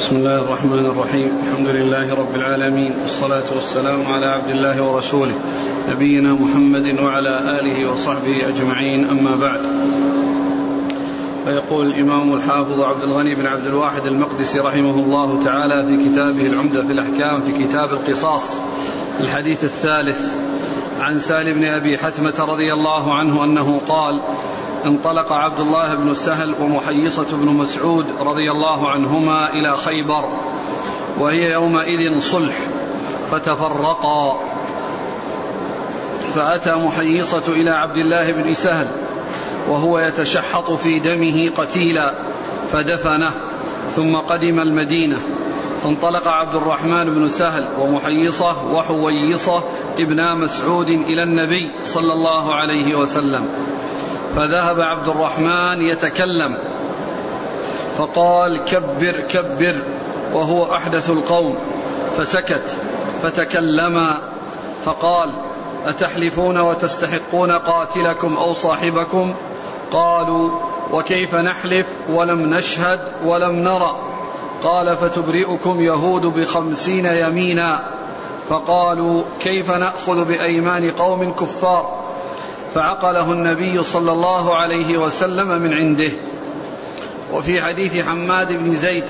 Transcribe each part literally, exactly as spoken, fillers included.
بسم الله الرحمن الرحيم. الحمد لله رب العالمين، والصلاة والسلام على عبد الله ورسوله نبينا محمد وعلى آله وصحبه أجمعين، أما بعد. فيقول الإمام الحافظ عبد الغني بن عبد الواحد المقدسي رحمه الله تعالى في كتابه العمدة في الأحكام في كتاب القصاص الحديث الثالث عن سالم بن أبي حثمة رضي الله عنه أنه قال: انطلق عبد الله بن سهل ومحيصة بن مسعود رضي الله عنهما إلى خيبر، وهي يومئذ صلح، فتفرقا، فأتى محيصة إلى عبد الله بن سهل وهو يتشحط في دمه قتيلا فدفنه، ثم قدم المدينة. فانطلق عبد الرحمن بن سهل ومحيصة وحويصة ابنا مسعود إلى النبي صلى الله عليه وسلم، فذهب عبد الرحمن يتكلم فقال: كبر كبر، وهو أحدث القوم، فسكت، فتكلما فقال: أتحلفون وتستحقون قاتلكم أو صاحبكم؟ قالوا: وكيف نحلف ولم نشهد ولم نرى؟ قال: فتبرئكم يهود بخمسين يمينا. فقالوا: كيف نأخذ بأيمان قوم كفار؟ فعقله النبي صلى الله عليه وسلم من عنده. وفي حديث حماد بن زيد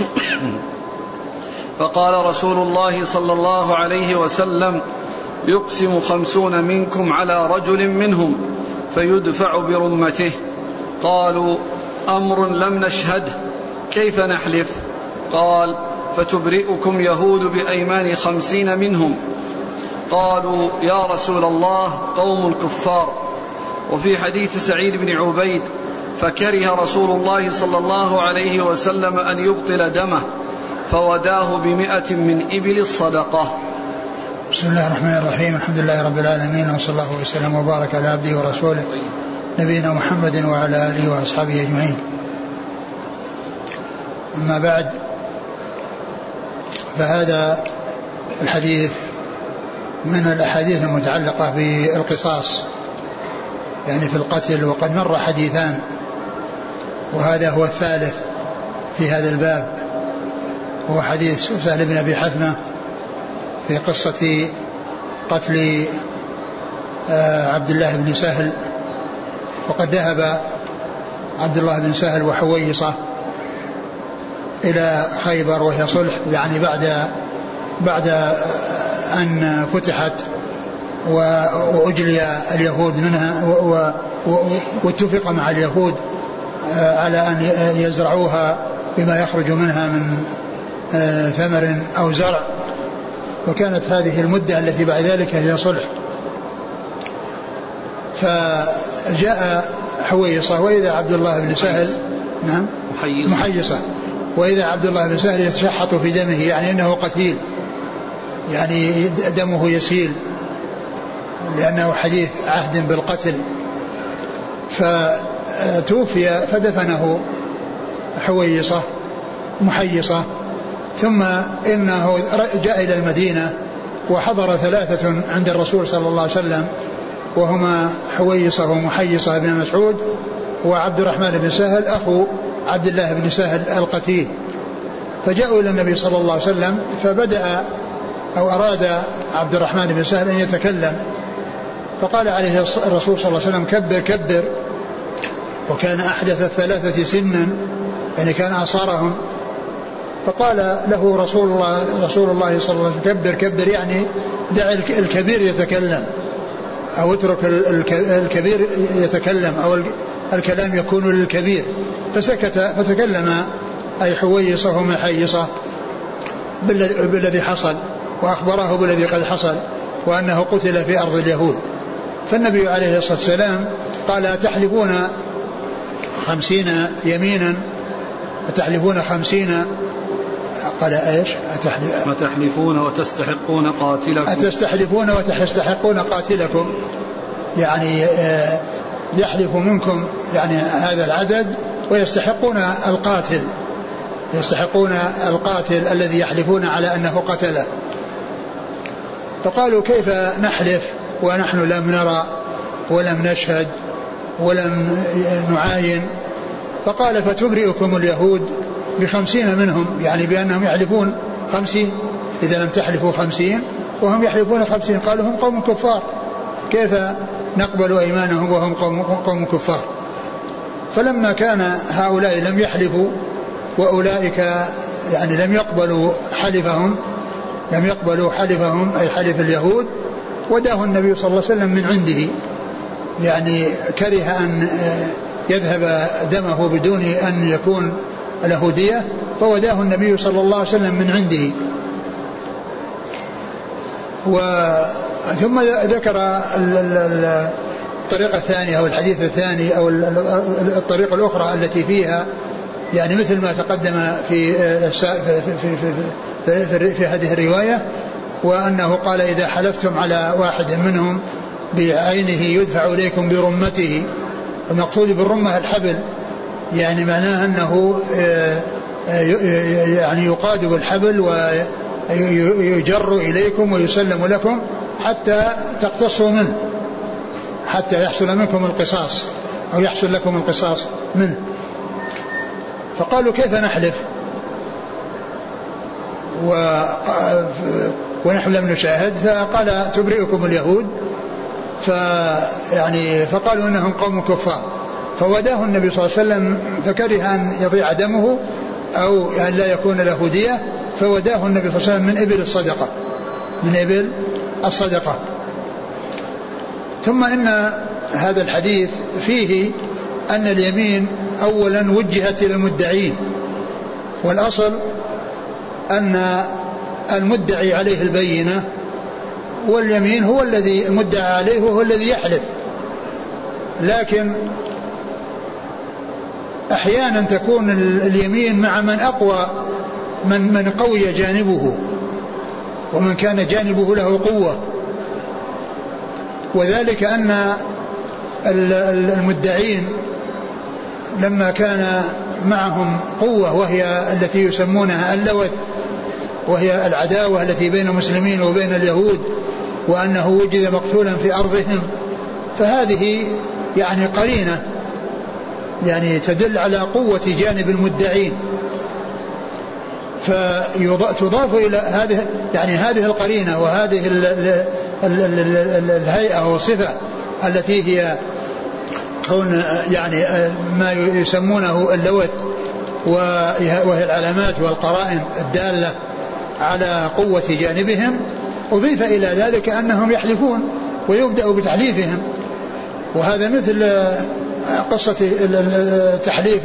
فقال رسول الله صلى الله عليه وسلم: يقسم خمسون منكم على رجل منهم فيدفع برمته. قالوا: أمر لم نشهده، كيف نحلف؟ قال: فتبرئكم يهود بأيمان خمسين منهم. قالوا: يا رسول الله، قوم كفار. وفي حديث سعيد بن عبيد: فكره رسول الله صلى الله عليه وسلم أن يبطل دمه، فوداه بمئة من إبل الصدقة. بسم الله الرحمن الرحيم. الحمد لله رب العالمين، وصلى الله وسلم وبارك على عبده ورسوله نبينا محمد وعلى آله وأصحابه أجمعين. أما بعد، فهذا الحديث من الأحاديث المتعلقة بالقصاص، يعني في القتل، وقد مر حديثان، وهذا هو الثالث في هذا الباب، وهو حديث سهل بن أبي حثمة في قصة قتل عبد الله بن سهل. وقد ذهب عبد الله بن سهل وحويصة إلى خيبر وهي صلح، يعني بعد بعد أن فتحت وأجلي اليهود منها، واتفق مع اليهود على أن يزرعوها بما يخرج منها من ثمر أو زرع، وكانت هذه المدة التي بعد ذلك هي صلح. فجاء حويصة وإذا عبد الله بن سهل نعم محيصة وإذا عبد الله بن سهل يتشحط في دمه، يعني أنه قتيل، يعني دمه يسيل، لأنه حديث عهد بالقتل. فتوفي فدفنه حويصة محيصة، ثم إنه جاء إلى المدينة وحضر ثلاثة عند الرسول صلى الله عليه وسلم، وهما حويصة ومحيصة بن مسعود وعبد الرحمن بن سهل أخو عبد الله بن سهل القتيل. فجاءوا إلى النبي صلى الله عليه وسلم، فبدأ أو أراد عبد الرحمن بن سهل أن يتكلم، فقال عليه الرسول صلى الله عليه وسلم: كبر كبر. وكان أحدث الثلاثة سنا، يعني كان أصارهم. فقال له رسول الله رسول الله صلى الله عليه وسلم: كبر كبر، يعني دع الكبير يتكلم، أو اترك الكبير يتكلم، أو الكلام يكون للكبير. فسكت فتكلم أي حويصة ومحيصة بالذي حصل، وأخبره بالذي قد حصل، وأنه قتل في أرض اليهود. فالنبي عليه الصلاة والسلام قال: أتحلفون خمسين يمينا أتحلفون خمسين قال ايش؟ أتحلفون وتستحقون قاتلكم أتستحلفون وتستحقون قاتلكم، يعني يحلف منكم يعني هذا العدد ويستحقون القاتل، يستحقون القاتل الذي يحلفون على أنه قتله. فقالوا: كيف نحلف ونحن لم نرى ولم نشهد ولم نعاين؟ فقال: فتبرئكم اليهود بخمسين منهم، يعني بأنهم يحلفون خمسين، إذا لم تحلفوا خمسين وهم يحلفون خمسين، قالوا هم قوم كفار، كيف نقبل أيمانهم وهم قوم, قوم كفار. فلما كان هؤلاء لم يحلفوا وأولئك يعني لم يقبلوا حلفهم لم يقبلوا حلفهم أي حلف اليهود، وداه النبي صلى الله عليه وسلم من عنده، يعني كره أن يذهب دمه بدون أن يكون له دية، فوداه النبي صلى الله عليه وسلم من عنده. ثم ذكر الطريقة الثانية أو الحديث الثاني أو الطريقة الأخرى التي فيها يعني مثل ما تقدم في في في في, في, في هذه الرواية، وأنه قال إذا حلفتم على واحد منهم بعينه يدفع إليكم برمته. المقصود بالرمة الحبل، يعني معناه أنه يعني يقاد بالحبل ويجر إليكم ويسلم لكم حتى تقتصوا منه، حتى يحصل منكم القصاص أو يحصل لكم القصاص منه. فقالوا كيف نحلف و... ونحن لم نشاهد؟ فقال تبرئكم اليهود. فيعني فقالوا انهم قوم كفار، فوداه النبي صلى الله عليه وسلم، فكره ان يضيع دمه او ان لا يكون له دية، فوداه النبي صلى الله عليه وسلم من ابل الصدقة من ابل الصدقة. ثم ان هذا الحديث فيه ان اليمين اولا وجهت الى المدعين، والاصل ان المدعي عليه البينة، واليمين هو الذي المدعى عليه وهو الذي يحلف. لكن أحيانا تكون اليمين مع من أقوى من من قوي جانبه ومن كان جانبه له قوة، وذلك أن المدعين لما كان معهم قوة وهي التي يسمونها اللوث، وهي العداوة التي بين المسلمين وبين اليهود، وأنه وجد مقتولا في أرضهم، فهذه يعني قرينة يعني تدل على قوة جانب المدعين، فتضاف إلى هذه يعني هذه القرينة وهذه ال ال ال ال الهيئة والصفة التي هي كون يعني ما يسمونه اللوث، وهي العلامات والقرائن الدالة على قوة جانبهم. أضيف إلى ذلك أنهم يحلفون ويبدأ بتحليفهم، وهذا مثل قصة تحليف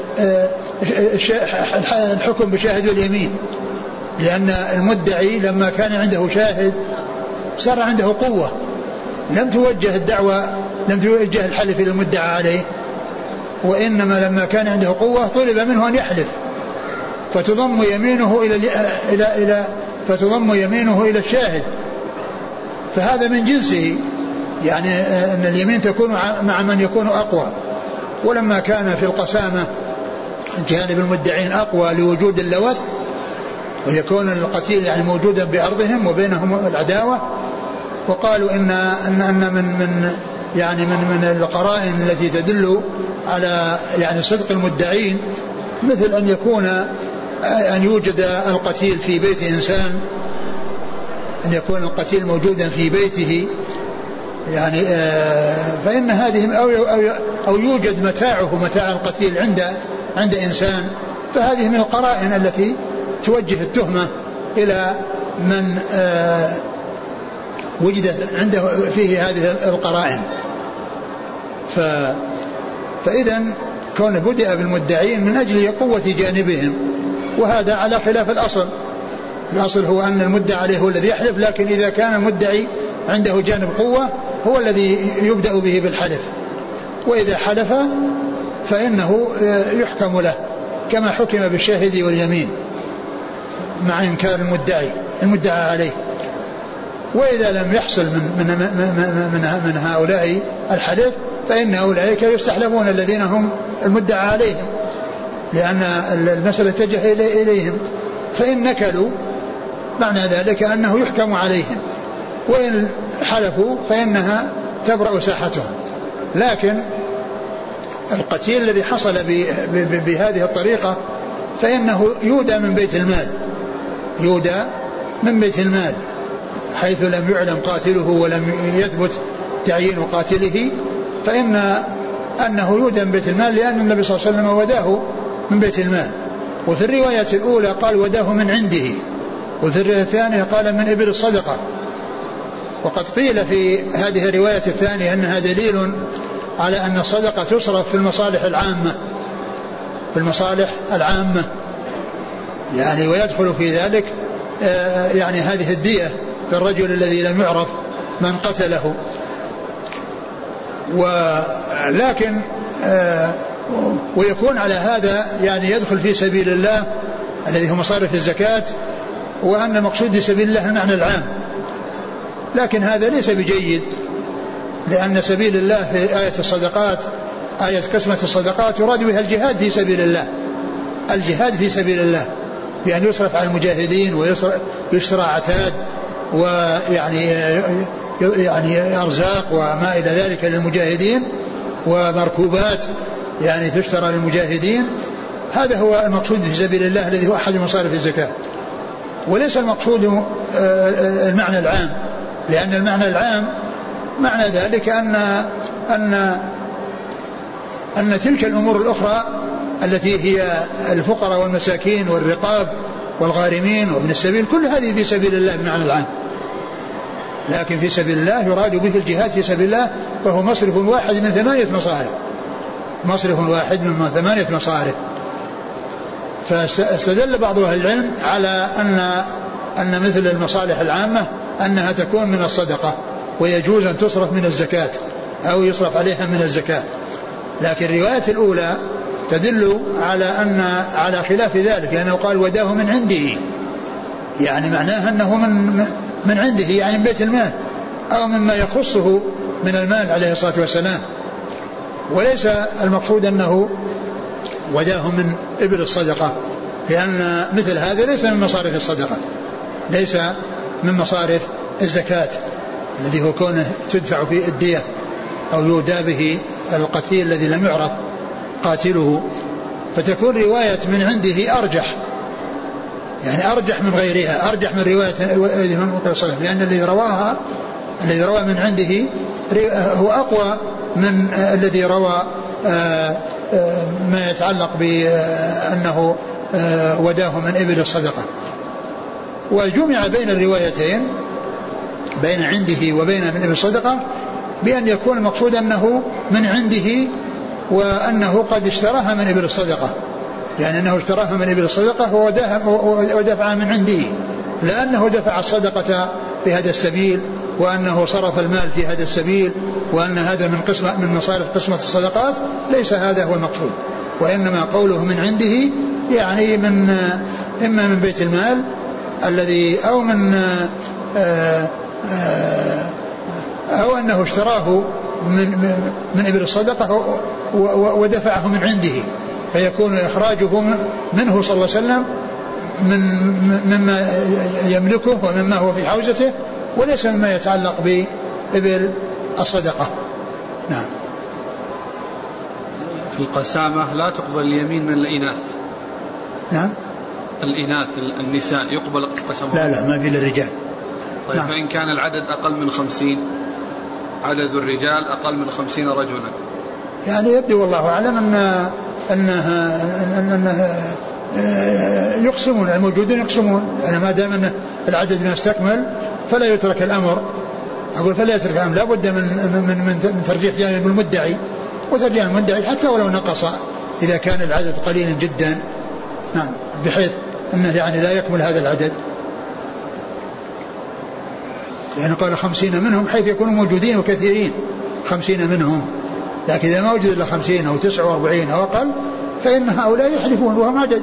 الحكم بشاهد اليمين، لأن المدعي لما كان عنده شاهد صار عنده قوة، لم توجه الدعوة لم توجه الحلف إلى المدعى عليه، وإنما لما كان عنده قوة طلب منه أن يحلف، فتضم يمينه إلى إلى إلى فتضم يمينه إلى الشاهد، فهذا من جنسه، يعني أن اليمين تكون مع من يكون أقوى. ولما كان في القسامة جانب المدعين أقوى لوجود اللوث ويكون القتيل يعني موجودا بأرضهم وبينهم العداوة، وقالوا إن أن أن من من يعني من من القرائن التي تدل على يعني صدق المدعين مثل أن يكون أن يوجد القتيل في بيت إنسان، أن يكون القتيل موجودا في بيته، يعني فإن هذه أو أو يوجد متاعه متاع القتيل عند عند إنسان، فهذه من القرائن التي توجه التهمة إلى من وجدت عنده فيه هذه القرائن. ف فإذا كون بدأ بالمدعين من أجل قوة جانبهم، وهذا على خلاف الأصل. الأصل هو أن المدعى عليه هو الذي يحلف، لكن إذا كان المدعي عنده جانب قوة هو الذي يبدأ به بالحلف، وإذا حلف فإنه يحكم له كما حكم بالشاهد واليمين مع إنكار المدعي المدعى عليه. وإذا لم يحصل من, من, من, من, من هؤلاء الحلف فإن أولئك يستحلفون الذين هم المدعى عليهم، لأن المسألة تجه إليهم، فإن نكلوا معنى ذلك أنه يحكم عليهم، وإن حلفوا فإنها تبرأ ساحتهم. لكن القتيل الذي حصل بهذه الطريقة فإنه يودى من بيت المال، يودى من بيت المال حيث لم يعلم قاتله ولم يثبت تعيين قاتله، فإن أنه يودى من بيت المال لأن النبي صلى الله عليه وسلم وداه من بيت المال. وفي الرواية الأولى قال وداه من عنده، وفي الرواية الثانية قال من إبل الصدقة. وقد قيل في هذه الرواية الثانية أنها دليل على أن الصدقة تصرف في المصالح العامة، في المصالح العامة يعني، ويدخل في ذلك يعني هذه الدية في الرجل الذي لم يعرف من قتله. ولكن ويكون على هذا يعني يدخل في سبيل الله الذي هو مصارف الزكاة، وأن المقصود بسبيل الله المعنى العام، لكن هذا ليس بجيد، لأن سبيل الله في آية الصدقات، آية قسمة الصدقات يراد بها الجهاد في سبيل الله، الجهاد في سبيل الله بأن يصرف على المجاهدين ويشترى عتاد ويعني يعني أرزاق وما إلى ذلك للمجاهدين، ومركوبات يعني تشترى للمجاهدين. هذا هو المقصود في سبيل الله الذي هو أحد مصارف الزكاة، وليس المقصود المعنى العام، لأن المعنى العام معنى ذلك أن أن أن تلك الأمور الأخرى التي هي الفقراء والمساكين والرقاب والغارمين وابن السبيل كل هذه في سبيل الله بمعنى العام، لكن في سبيل الله يراد به الجهاد في سبيل الله، فهو مصرف واحد من ثمانية مصارف، مصرف واحد من ثمانية مصارف. فاستدل بعض أهل العلم على أن أن مثل المصالح العامة أنها تكون من الصدقة، ويجوز أن تصرف من الزكاة أو يصرف عليها من الزكاة. لكن الرواية الأولى تدل على أن على خلاف ذلك، لأنه قال وداه من عنده، يعني معناها أنه من من عنده يعني من بيت المال أو مما يخصه من المال عليه الصلاة والسلام، وليس المقصود أنه وداه من إبل الصدقة، لأن مثل هذا ليس من مصارف الصدقة، ليس من مصارف الزكاة الذي هو كونه تدفع في الدية أو يودى به القتيل الذي لم يعرف قاتله. فتكون رواية من عنده أرجح، يعني أرجح من غيرها، أرجح من رواية من الصدقة، لأن الذي رواها الذي روى من عنده هو أقوى من الذي روى ما يتعلق بأنه وداه من إبل الصدقة. وجمع بين الروايتين بين عنده وبين من إبل الصدقة بأن يكون المقصود أنه من عنده وأنه قد اشتراها من إبل الصدقة، يعني أنه اشتراها من إبل الصدقة ودفعها من عنده، لأنه دفع الصدقة في هذا السبيل، وأنه صرف المال في هذا السبيل، وأن هذا من قسمة من مصارف قسمة الصدقات. ليس هذا هو المقصود، وإنما قوله من عنده يعني من إما من بيت المال الذي أو من أو أنه اشتراه من من إبل الصدقة ودفعه من عنده، فيكون إخراجه منه صلى الله عليه وسلم من مما يملكه ومما هو في حوزته، وليس مما يتعلق بإبل الصدقة. نعم. في القسامة لا تقبل اليمين من الإناث. نعم. الإناث النساء يقبل قسمهم؟ لا لا ما في للرجال. طيب نعم. فإن كان العدد أقل من خمسين، عدد الرجال أقل من خمسين رجلا، يعني يبدو والله أعلم أن أنها أنها يقسمون، الموجودين يقسمون، يعني ما دام أن العدد ما استكمل فلا يترك الأمر، أقول فلا يترك الأمر، لا بد من من من ترجيح جانب المدعي وترجيح المدعي حتى ولو نقص إذا كان العدد قليلا جدا، نعم، بحيث أنه يعني لا يكمل هذا العدد، يعني قال خمسين منهم حيث يكونوا موجودين وكثيرين، خمسين منهم، لكن إذا ما وجد إلا خمسين أو تسعة وأربعين أو أقل فإن هؤلاء يحلفون وهم عدد.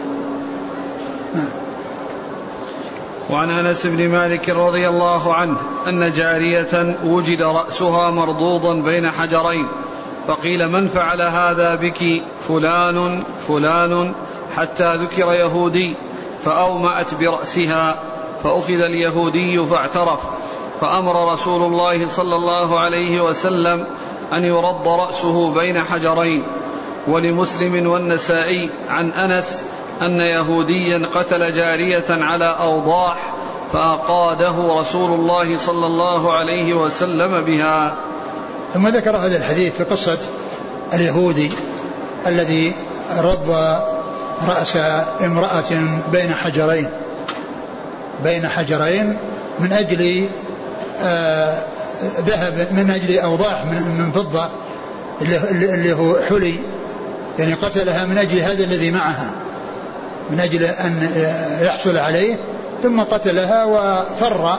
وعن أنس بن مالك رضي الله عنه أن جارية وجد رأسها مرضوضا بين حجرين، فقيل من فعل هذا بك؟ فلان فلان، حتى ذكر يهودي فأومأت برأسها، فأخذ اليهودي فاعترف، فأمر رسول الله صلى الله عليه وسلم أن يرد رأسه بين حجرين. ولمسلم والنسائي عن أنس أن يهوديا قتل جارية على أوضاح فأقاده رسول الله صلى الله عليه وسلم بها. ثم ذكر هذا الحديث في قصة اليهودي الذي رض رأس امرأة بين حجرين بين حجرين من أجل آه ذهب من أجل أوضاح من, من فضة اللي هو حلي، يعني قتلها من أجل هذا الذي معها من أجل أن يحصل عليه، ثم قتلها وفر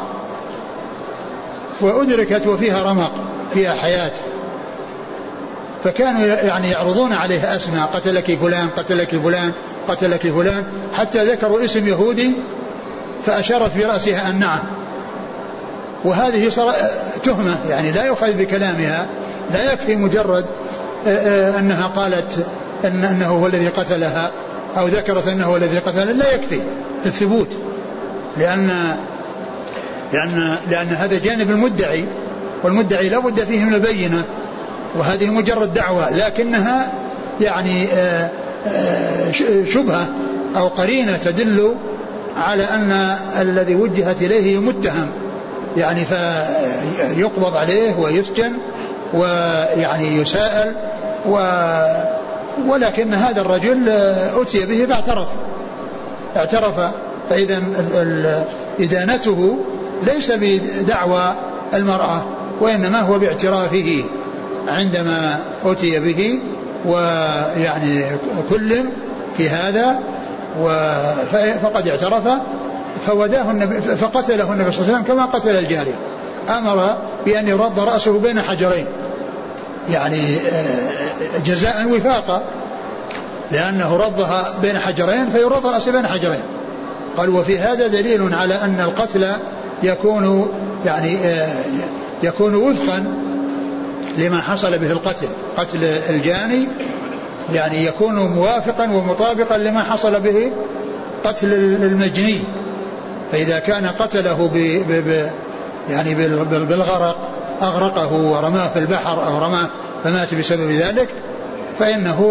وأدركت وفيها رمق فيها حياة، فكانوا يعني يعرضون عليه أسماء قتلك فلان قتلك فلان قتلك فلان حتى ذكروا اسم يهودي فأشارت برأسها أن نعم، وهذه تهمة يعني لا يؤخذ بكلامها، لا يكفي مجرد أنها قالت إن أنه هو الذي قتلها أو ذكرت أنه هو الذي قتلها، لا يكفي الثبوت، لأن لأن لأن هذا جانب المدعي، والمدعي لا بد فيه من البينة، وهذه مجرد دعوة لكنها يعني شبهة أو قرينة تدل على أن الذي وجهت إليه متهم، يعني فيقبض عليه ويسجن ويعني يساءل و ولكن هذا الرجل أتي به فاعترف اعترف فإذا إدانته ليس بدعوى المرأة وإنما هو باعترافه عندما أتي به ويعني كلم في هذا فقد اعترف فوداه النبي فقتله النبي صلى الله عليه وسلم كما قتل الجارية، أمر بأن يرد رأسه بين حجرين يعني جزاء وفاقا، لأنه رضها بين حجرين فيرد رأسه بين حجرين. قال وفي هذا دليل على أن القتل يكون يعني يكون وفقا لما حصل به القتل، قتل الجاني يعني يكون موافقا ومطابقا لما حصل به قتل المجني، فإذا كان قتله ب ب يعني بالغرق أغرقه ورماه في البحر أو رماه فمات بسبب ذلك فإنه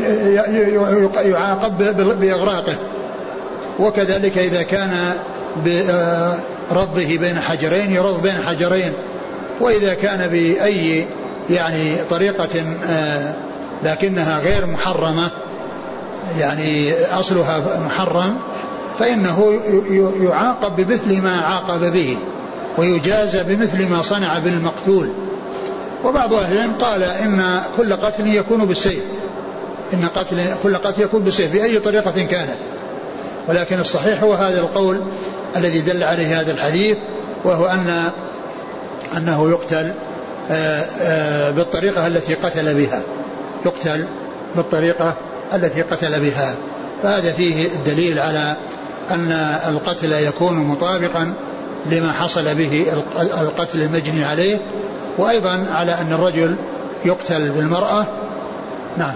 يعاقب بإغراقه، وكذلك إذا كان برضه بين حجرين يرض بين حجرين، وإذا كان بأي يعني طريقة لكنها غير محرمة يعني أصلها محرم فإنه يعاقب بمثل ما عاقب به ويجازى بمثل ما صنع بالمقتول. وبعض أهل العلم قال إن كل قتل يكون بالسيف، إن قتل كل قتل يكون بالسيف بأي طريقة كانت، ولكن الصحيح هو هذا القول الذي دل عليه هذا الحديث، وهو أن أنه يقتل بالطريقة التي قتل بها، يقتل بالطريقة التي قتل بها. فهذا فيه الدليل على أن القتل يكون مطابقا لما حصل به القتل المجني عليه، وأيضا على أن الرجل يقتل بالمرأة. نعم.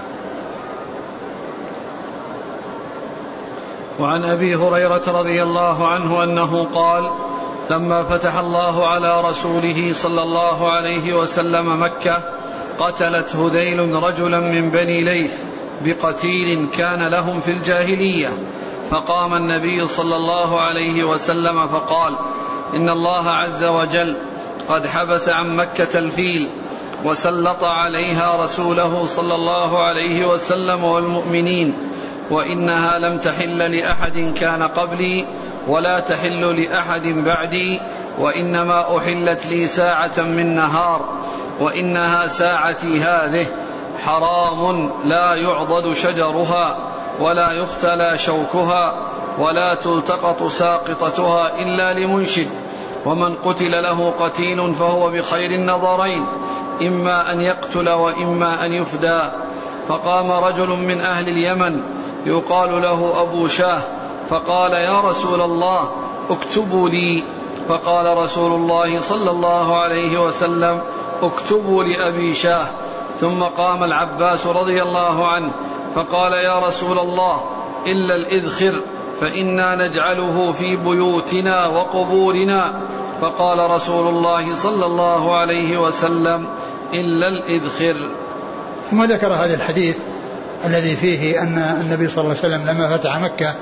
وعن أبي هريرة رضي الله عنه أنه قال لما فتح الله على رسوله صلى الله عليه وسلم مكة قتلت هذيل رجلا من بني ليث بقتيل كان لهم في الجاهلية، فقام النبي صلى الله عليه وسلم فقال إن الله عز وجل قد حبس عن مكة الفيل وسلط عليها رسوله صلى الله عليه وسلم والمؤمنين، وإنها لم تحل لأحد كان قبلي ولا تحل لأحد بعدي، وإنما أحلت لي ساعة من نهار، وإنها ساعتي هذه حرام لا يعضد شجرها ولا يختلى شوكها ولا تلتقط ساقطتها إلا لمنشد، ومن قتل له قتيل فهو بخير النظرين إما أن يقتل وإما أن يفدى. فقام رجل من أهل اليمن يقال له أبو شاه فقال يا رسول الله اكتبوا لي، فقال رسول الله صلى الله عليه وسلم اكتبوا لأبي شاه. ثم قام العباس رضي الله عنه فقال يا رسول الله إلا الإذخر فإنا نجعله في بيوتنا وقبورنا، فقال رسول الله صلى الله عليه وسلم إلا الإذخر. ثم ذكر هذا الحديث الذي فيه أن النبي صلى الله عليه وسلم لما فتح مكة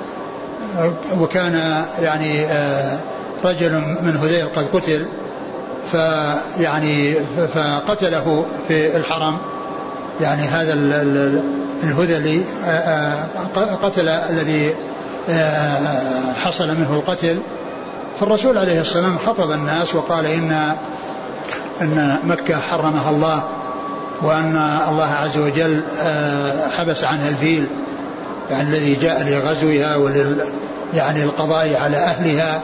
وكان يعني رجل من هذيل قد قتل فيعني فقتله في الحرم يعني هذا الهذلي قتل الذي حصل منه القتل. فالرسول عليه السلام خطب الناس وقال إن أن مكة حرمها الله وأن الله عز وجل حبس عنها الفيل يعني الذي جاء لغزوها ولل يعني القضاء على أهلها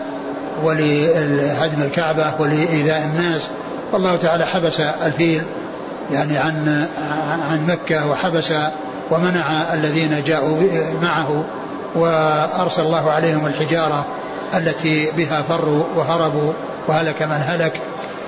ولهدم الكعبة ولإيذاء الناس. والله تعالى حبس الفيل يعني عن عن مكة وحبس ومنع الذين جاءوا معه وأرسل الله عليهم الحجارة التي بها فروا وهربوا وهلك من هلك.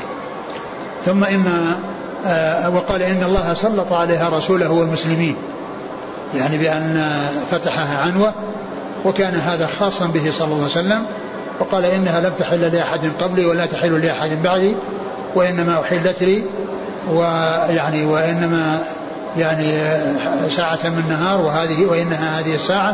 ثم إن وقال إن الله سلط عليها رسوله والمسلمين يعني بأن فتحها عنوة وكان هذا خاصا به صلى الله عليه وسلم. وقال إنها لم تحل لأحد قبلي ولا تحل لأحد بعدي وإنما أحلت لي ويعني وإنما يعني ساعة من نهار وهذه وإنها هذه الساعة.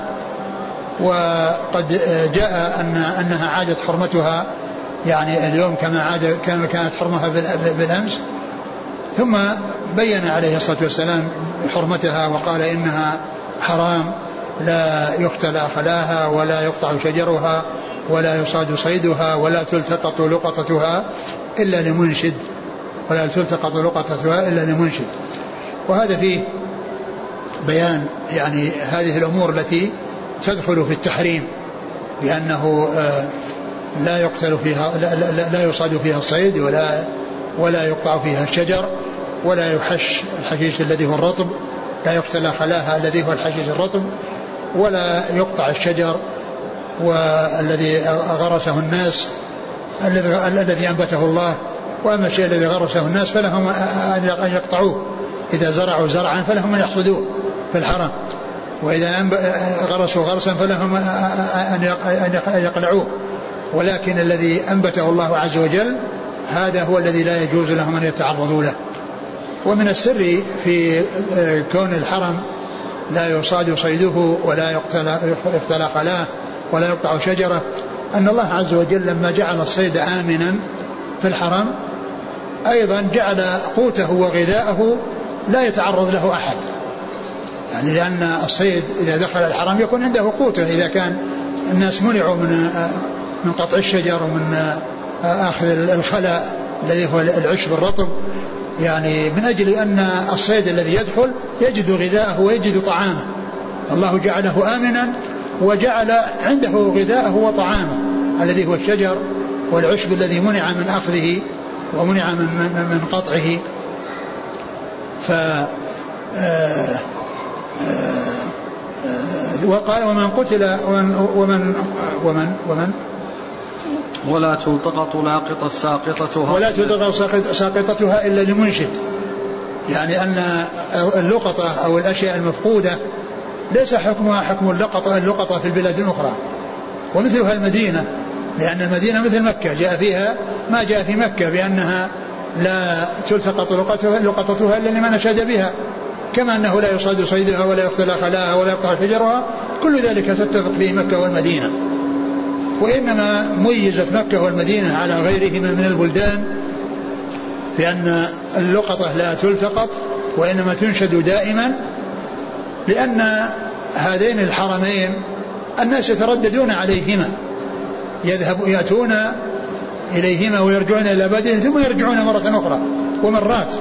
وقد جاء أن أنها عادت حرمتها يعني اليوم كما عاد كما كانت حرمها بالأمس. ثم بين عليه الصلاة والسلام حرمتها وقال إنها حرام لا يختلى خلاها ولا يقطع شجرها ولا يصاد صيدها ولا تلتقط لقطتها إلا لمنشد ولا تلتقط لقطتها إلا لمنشد. وهذا فيه بيان يعني هذه الأمور التي تدخل في التحريم بأنه لا يقتل فيها لا, لا, لا يصاد فيها الصيد ولا ولا يقطع فيها الشجر ولا يحش الحشيش الذي هو الرطب لا يقتل خلاها الذي هو الحشيش الرطب ولا يقطع الشجر والذي غرسه الناس الذي أنبته الله. وأما الشيء الذي غرسه الناس فلهم أن يقطعوه إذا زرعوا زرعا فلهم أن يحصدوه في الحرم وإذا غرسوا غرسا فلهم أن يقلعوه. ولكن الذي أنبته الله عز وجل هذا هو الذي لا يجوز لهم أن يتعرضوا له. ومن السر في كون الحرم لا يصاد صيده ولا يقتل خلاه ولا يقطع شجرة أن الله عز وجل لما جعل الصيد آمنا في الحرم أيضا جعل قوته وغذاءه لا يتعرض له أحد يعني لأن الصيد إذا دخل الحرم يكون عنده قوته. إذا كان الناس منعوا من من قطع الشجر ومن أخذ الخلاء الذي هو العشب الرطب يعني من أجل أن الصيد الذي يدخل يجد غذاءه ويجد طعامه. الله جعله آمنا وجعل عنده غذاءه وطعامه الذي هو الشجر والعشب الذي منع من أخذه ومنع من, من, من قطعه. ف وقال ومن قتل ومن ومن ومن, ومن ولا تلتقط لاقطة ساقطتها ولا تلتقط ساقطتها إلا لمنشد يعني أن اللقطة أو الأشياء المفقودة ليس حكمها حكم اللقطة اللقطة في البلاد الأخرى. ومثلها المدينة لأن المدينة مثل مكة جاء فيها ما جاء في مكة بأنها لا تلتقط لقطتها إلا لمن أشاد بها كما أنه لا يصاد صيدها ولا يقتل خلاها ولا يقطع شجرها كل ذلك تتفق فيه مكة والمدينة. وإنما ميزت مكة والمدينة على غيرهما من البلدان بأن اللقطة لا تلتقط وإنما تنشد دائما لأن هذين الحرمين الناس يترددون عليهما يذهب يأتون إليهما ويرجعون إلى بلدهم ثم يرجعون مرة أخرى ومرات.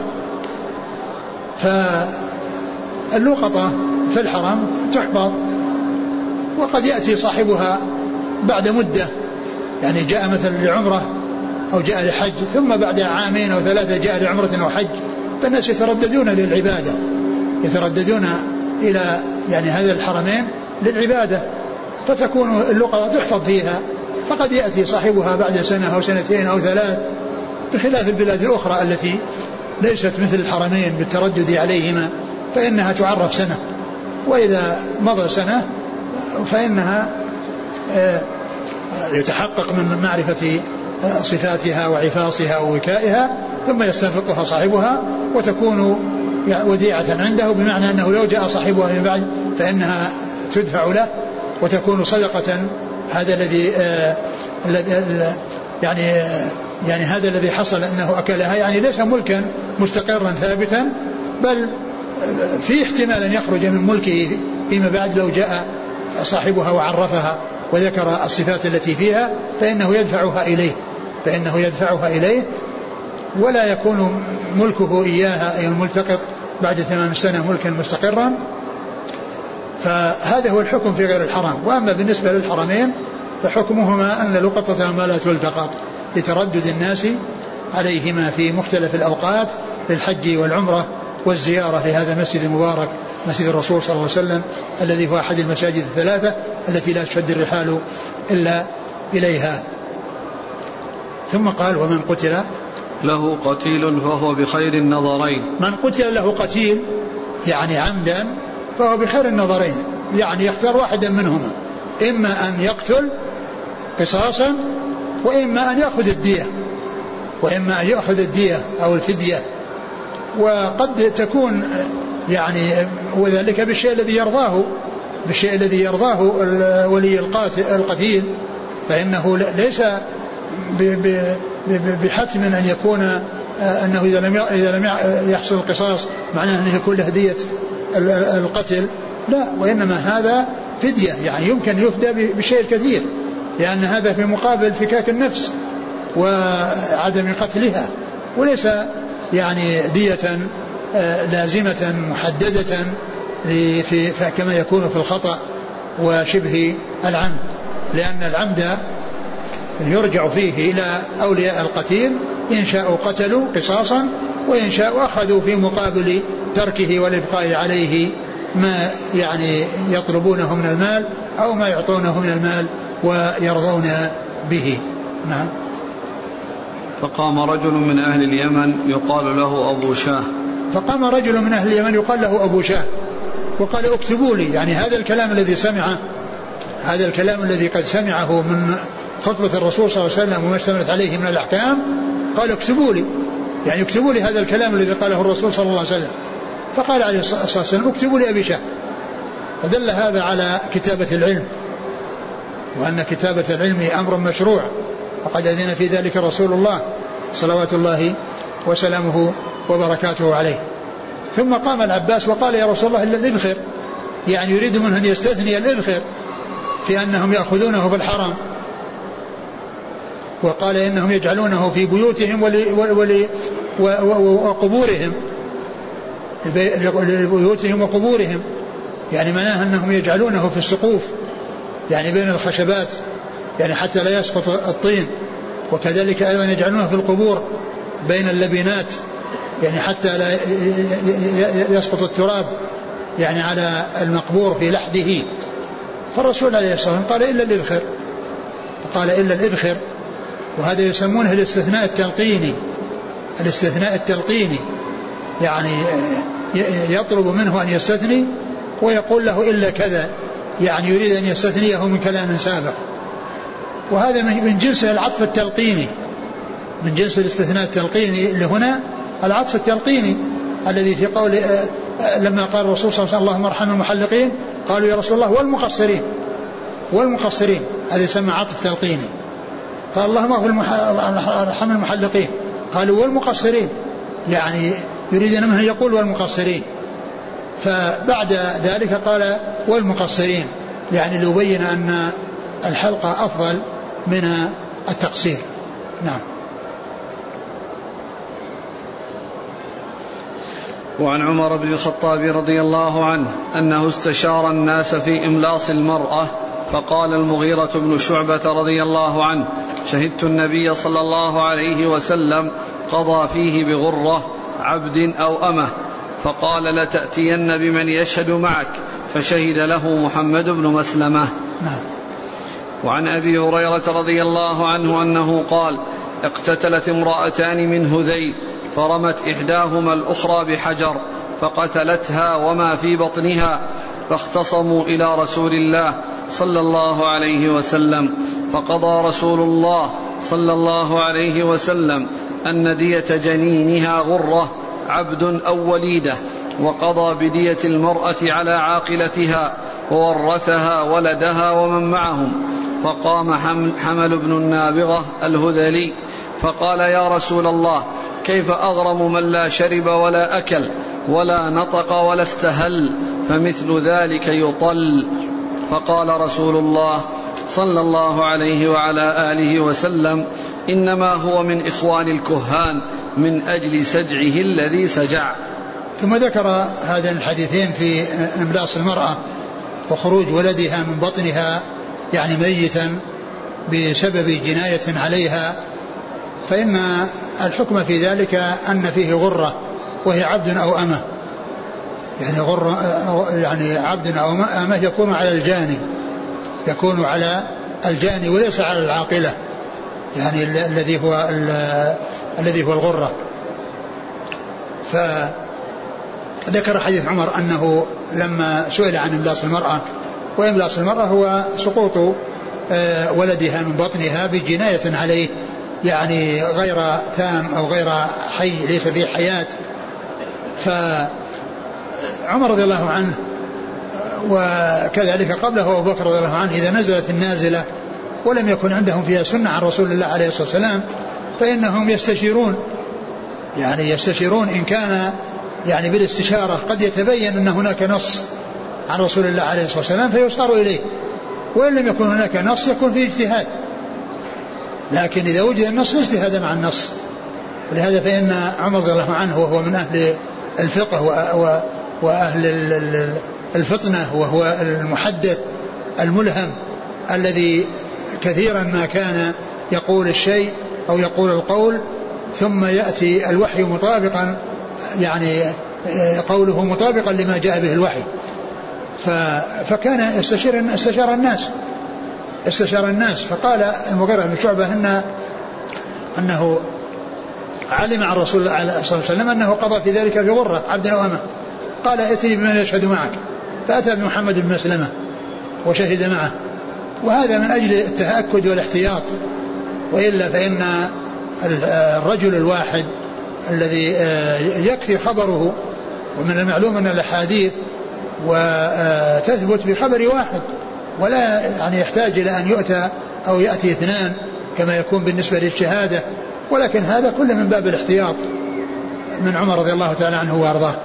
فاللقطة في الحرم تحفظ وقد يأتي صاحبها بعد مدة يعني جاء مثلا لعمرة أو جاء لحج ثم بعد عامين أو ثلاثة جاء لعمرة أو حج فالناس يترددون للعبادة يترددون إلى يعني هذا الحرمين للعبادة فتكون اللقطة تحفظ فيها. فقد يأتي صاحبها بعد سنة أو سنتين أو ثلاث بخلاف البلاد الأخرى التي ليست مثل الحرمين بالتردد عليهما فإنها تعرف سنة وإذا مضى سنة فإنها يتحقق من معرفة صفاتها وعفاصها ووكائها ثم يستنفقها صاحبها وتكون وديعة عنده، بمعنى أنه لو جاء صاحبها من بعد فإنها تدفع له وتكون صدقة. هذا الذي آه يعني آه يعني هذا الذي حصل أنه أكلها، يعني ليس ملكا مستقرا ثابتا، بل في احتمال أن يخرج من ملكه فيما بعد لو جاء صاحبها وعرفها وذكر الصفات التي فيها فإنه يدفعها إليه فإنه يدفعها إليه ولا يكون ملكه إياها أي الملتقط بعد ثمان سنة ملكا مستقرا. فهذا هو الحكم في غير الحرام. وأما بالنسبة للحرمين فحكمهما أن لقطتهما لا تلتقط لتردد الناس عليهما في مختلف الأوقات للحج والعمرة والزيارة لهذا المسجد المبارك مسجد الرسول صلى الله عليه وسلم الذي هو أحد المساجد الثلاثة التي لا تشد الرحال إلا إليها. ثم قال ومن قتل له قتيل فهو بخير النظرين. من قتل له قتيل يعني عمدا فهو بخير النظرين، يعني يختار واحدا منهما، إما أن يقتل قصاصا وإما أن يأخذ الدية وإما أن يأخذ الدية أو الفدية. وقد تكون يعني وذلك بالشيء الذي يرضاه بالشيء الذي يرضاه ولي القتيل، فإنه ليس بحتم أن يكون أنه إذا لم إذا لم يحصل القصاص معناه أنه يكون له دية القتل، لا، وإنما هذا فدية، يعني يمكن يفدى بشيء كثير، لأن هذا في مقابل فكاك النفس وعدم قتلها، وليس يعني دية لازمة محددة في كما يكون في الخطأ وشبه العمد، لأن العمد يرجع فيه إلى أولياء القتيل إن شاءوا قتلوا قصاصا وإن شاءوا أخذوا في مقابل تركه والإبقاء عليه ما يعني يطلبونه من المال أو ما يعطونه من المال ويرضون به. نعم. فقام رجل من أهل اليمن يقال له أبو شاه فقام رجل من أهل اليمن يقال له أبو شاه وقال اكتبوا لي، يعني هذا الكلام الذي سمعه هذا الكلام الذي قد سمعه من خطبة الرسول صلى الله عليه وسلم وما اشتملت عليه من الأحكام، قال اكتبوا لي، يعني اكتبوا لي هذا الكلام الذي قاله الرسول صلى الله عليه وسلم. فقال عليه الصلاة والسلام اكتبوا لي أبي شاه. فدل هذا على كتابة العلم، وأن كتابة العلم أمر مشروع، وقد أذن في ذلك رسول الله صلوات الله وسلامه وبركاته عليه. ثم قام العباس وقال يا رسول الله إلا الإذخر، يعني يريد منه أن يستثني الإذخر في أنهم يأخذونه في الحرم، وقال إنهم يجعلونه في بيوتهم وقبورهم لبيوتهم وقبورهم، يعني معناه أنهم يجعلونه في السقوف، يعني بين الخشبات، يعني حتى لا يسقط الطين، وكذلك أيضا يجعلونه في القبور بين اللبنات، يعني حتى لا يسقط التراب يعني على المقبور في لحده. فالرسول عليه الصلاة والسلام قال إلا الإذخر، قال إلا الإذخر، وهذا يسمونه الاستثناء التلقيني. الاستثناء التلقيني يعني يطلب منه أن يستثني ويقول له إلا كذا، يعني يريد أن يستثنيه من كلام سابق، وهذا من جنس العطف التلقيني، من جنس الاستثناء التلقيني اللي هنا العطف التلقيني الذي في قول لما قال الرسول صلى الله عليه وسلم اللهم ارحم المحلقين قالوا يا رسول الله والمقصرين والمقصرين هذا يسمى عطف تلقيني. قال اللهم ارحم المحلقين قالوا والمقصرين، يعني يريد منه يقول والمقصرين. فبعد ذلك قال والمقصرين، يعني ليبين أن الحلقة أفضل من التقصير. نعم. وعن عمر بن الخطاب رضي الله عنه أنه استشار الناس في إملاص المرأة، فقال المغيرة بن شعبة رضي الله عنه شهدت النبي صلى الله عليه وسلم قضى فيه بغرة عبد أو أمه، فقال لتأتين بمن يشهد معك، فشهد له محمد بن مسلمة. وعن أبي هريرة رضي الله عنه أنه قال اقتتلت امرأتان من هذيل فرمت إحداهما الأخرى بحجر فقتلتها وما في بطنها، فاختصموا إلى رسول الله صلى الله عليه وسلم، فقضى رسول الله صلى الله عليه وسلم أن دية جنينها غرة عبد أو وليدة، وقضى بدية المرأة على عاقلتها وورثها ولدها ومن معهم. فقام حمل بن النابغة الهذلي فقال: يا رسول الله، كيف أغرم من لا شرب ولا أكل ولا نطق ولا استهل، فمثل ذلك يطل. فقال رسول الله صلى الله عليه وعلى آله وسلم: إنما هو من إخوان الكهان من أجل سجعه الذي سجع. ثم ذكر هذين الحديثين في إملاص المرأة وخروج ولدها من بطنها يعني ميتا بسبب جناية عليها، فإن الحكم في ذلك أن فيه غرة وهي عبد أو أمة، يعني غرة يعني عبد أو أمة يكون على الجاني يكون على الجاني وليس على العاقلة، يعني الذي هو الذي هو الغرة. فذكر حديث عمر أنه لما سئل عن إملاص المرأة، وإملاص المرأة هو سقوط ولدها من بطنها بجناية عليه، يعني غير تام أو غير حي، ليس فيه حياة. فعمر رضي الله عنه وكذلك قبله أبو بكر رضي الله عنه إذا نزلت النازلة ولم يكن عندهم فيها سنة عن رسول الله عليه الصلاة والسلام فإنهم يستشيرون، يعني يستشيرون إن كان يعني بالاستشارة قد يتبين أن هناك نص عن رسول الله عليه الصلاة والسلام فيصار إليه، وإن لم يكن هناك نص يكون فيه اجتهاد، لكن إذا وجد النص اجتهاد مع النص. ولهذا فإن عمر رضي الله عنه وهو من أهل الفقه وأهل الفطنة، وهو المحدث الملهم الذي كثيرا ما كان يقول الشيء أو يقول القول ثم يأتي الوحي مطابقا، يعني قوله مطابقا لما جاء به الوحي، فكان استشار, استشار الناس استشار الناس فقال المغيرة بن شعبة إن أنه علم عن رسول الله صلى الله عليه وسلم أنه قضى في ذلك في غرة عبد وأمة، قال: ائتني بمن يشهد معك، فأتى بمحمد بن مسلمة وشهد معه، وهذا من أجل التأكد والاحتياط، وإلا فإن الرجل الواحد الذي يكفي خبره، ومن المعلوم أن الأحاديث وتثبت بخبر واحد ولا يعني يحتاج إلى أن يؤتى أو يأتي اثنان كما يكون بالنسبة للشهادة، ولكن هذا كله من باب الاحتياط من عمر رضي الله تعالى عنه وأرضاه.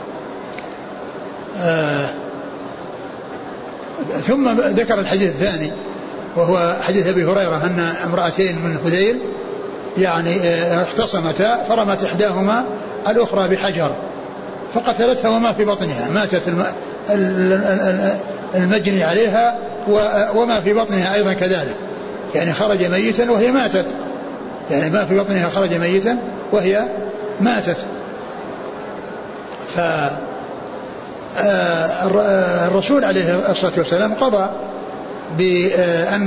آه ثم ذكر الحديث الثاني وهو حديث أبي هريرة أن امرأتين من هذيل يعني اختصمتا فرمت إحداهما الأخرى بحجر فقتلتها وما في بطنها، ماتت المجني عليها وما في بطنها أيضا كذلك، يعني خرج ميتا وهي ماتت، يعني ما في بطنها خرج ميتا وهي ماتت. فالرسول عليه الصلاة والسلام قضى بأن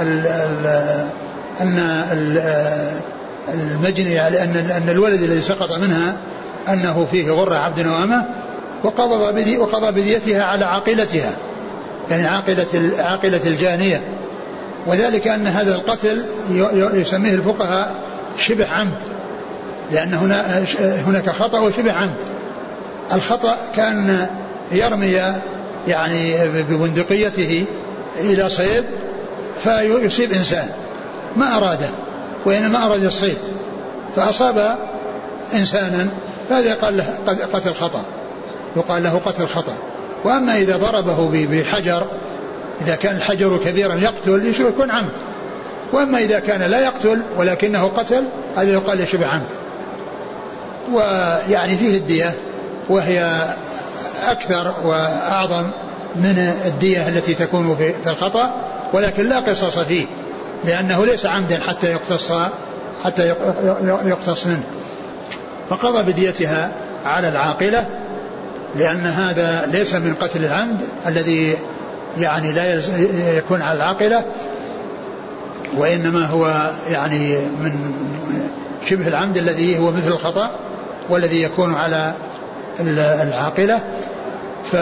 أن المجني على أن الولد الذي سقط منها أنه فيه غرة عبد وأمة، وقضى وقضى بديتها على عاقلتها، يعني عاقلة عاقلة الجانية، وذلك أن هذا القتل يسميه الفقهاء شبه عمد، لأن هنا هناك خطأ وشبه عمد. الخطأ كان يرمي يعني ببندقيته إلى صيد فيصيب إنسان ما أراده وإنما أراد الصيد فأصاب إنسانا، فهذا يقال له قتل خطأ، يقال له قتل خطأ. وأما إذا ضربه بحجر، إذا كان الحجر كبيرا يقتل يكون عمد، وأما إذا كان لا يقتل ولكنه قتل هذا يقال له شبه عمد. ويعني فيه الدية وهي أكثر وأعظم من الدية التي تكون في الخطأ، ولكن لا قصاص فيه لأنه ليس عمدا حتى يقتص حتى يقتص منه. فقضى بديتها على العاقلة لأن هذا ليس من قتل العمد الذي يعني لا يكون على العاقلة، وإنما هو يعني من شبه العمد الذي هو مثل الخطأ والذي يكون على العاقلة. ف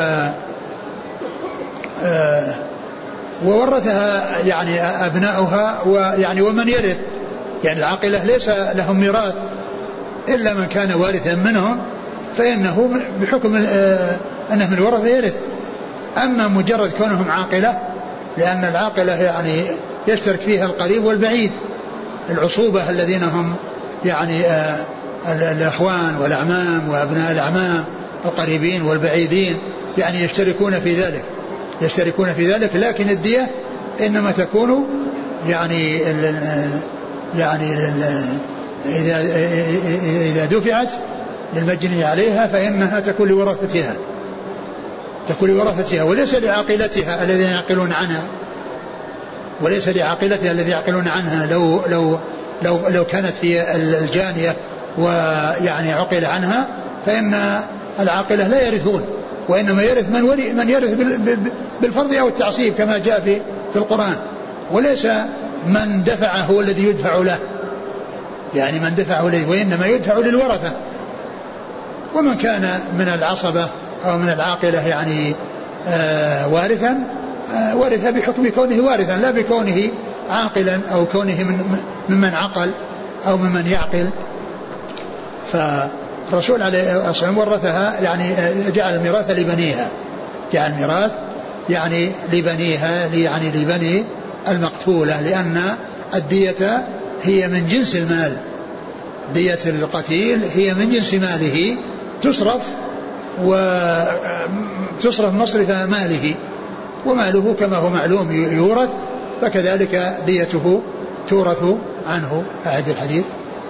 وورثها يعني أبناؤها ويعني ومن يرث، يعني العاقلة ليس لهم ميراث إلا من كان وارثا منهم، فإنه بحكم أنه من الورثة يرث. أما مجرد كونهم عاقلة، لأن العاقلة يعني يشترك فيها القريب والبعيد، العصوبة الذين هم يعني الأخوان والأعمام وأبناء الأعمام القريبين والبعيدين يعني يشتركون في ذلك يشتركون في ذلك لكن الدية إنما تكون يعني يعني إذا إذا دفعت للمجني عليها فإنها تكون لورثتها تكون لورثتها وليس لعاقلتها الذين يعقلون عنها وليس لعاقلتها الذين يعقلون عنها لو لو لو لو كانت في الجانية ويعني عقل عنها فإن العاقلة لا يرثون، وإنما يرث من ولي من يرث بالفرض أو التعصيب كما جاء في في القرآن، وليس من دفع هو الذي يدفع له، يعني من دفع له وإنما يدفع للورثة. ومن كان من العصبة أو من العاقلة يعني آه وارثا آه ورث بحكم كونه وارثا لا بكونه عاقلا أو كونه من ممن عقل أو ممن يعقل. فالرسول عليه الصلاة والسلام ورثها يعني جعل الميراث لبنيها جعل الميراث يعني لبنيها يعني لبني المقتولة، لأن الدية هي من جنس المال، دية القتيل هي من جنس ماله تصرف وتصرف مصرف ماله، وماله كما هو معلوم يورث، فكذلك ديته تورث عنه. أعد الحديث.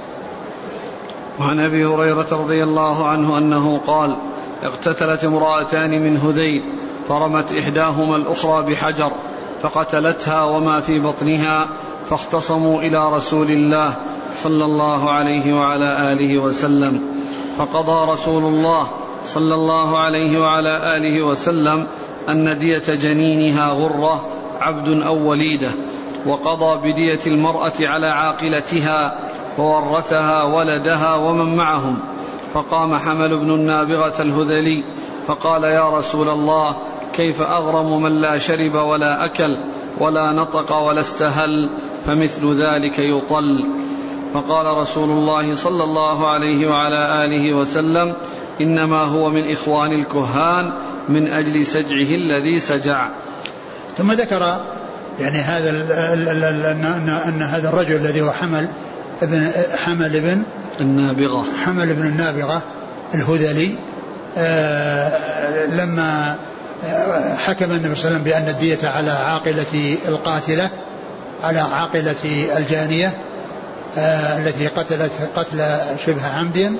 وعن أبي هريرة رضي الله عنه أنه قال: اقتتلت امرأتان من هذيل فرمت إحداهما الأخرى بحجر فقتلتها وما في بطنها، فاختصموا إلى رسول الله صلى الله عليه وعلى آله وسلم، فقضى رسول الله صلى الله عليه وعلى آله وسلم أن دية جنينها غرة عبد أو وليدة، وقضى بدية المرأة على عاقلتها وورثها ولدها ومن معهم. فقام حمل بن النابغة الهذلي فقال: يا رسول الله، كيف أغرم من لا شرب ولا أكل ولا نطق ولا استهل، فمثل ذلك يطل. فقال رسول الله صلى الله عليه وعلى آله وسلم: إنما هو من إخوان الكهان من أجل سجعه الذي سجع. ثم ذكر يعني هذا أن هذا الرجل الذي هو حمل ابن حمل ابن النابغة حمل ابن النابغة الهذلي آه لما حكم النبي صلى الله عليه وسلم بأن الدية على عاقلة القاتلة على عاقلة الجانية آه التي قتلت قتل شبه عمد،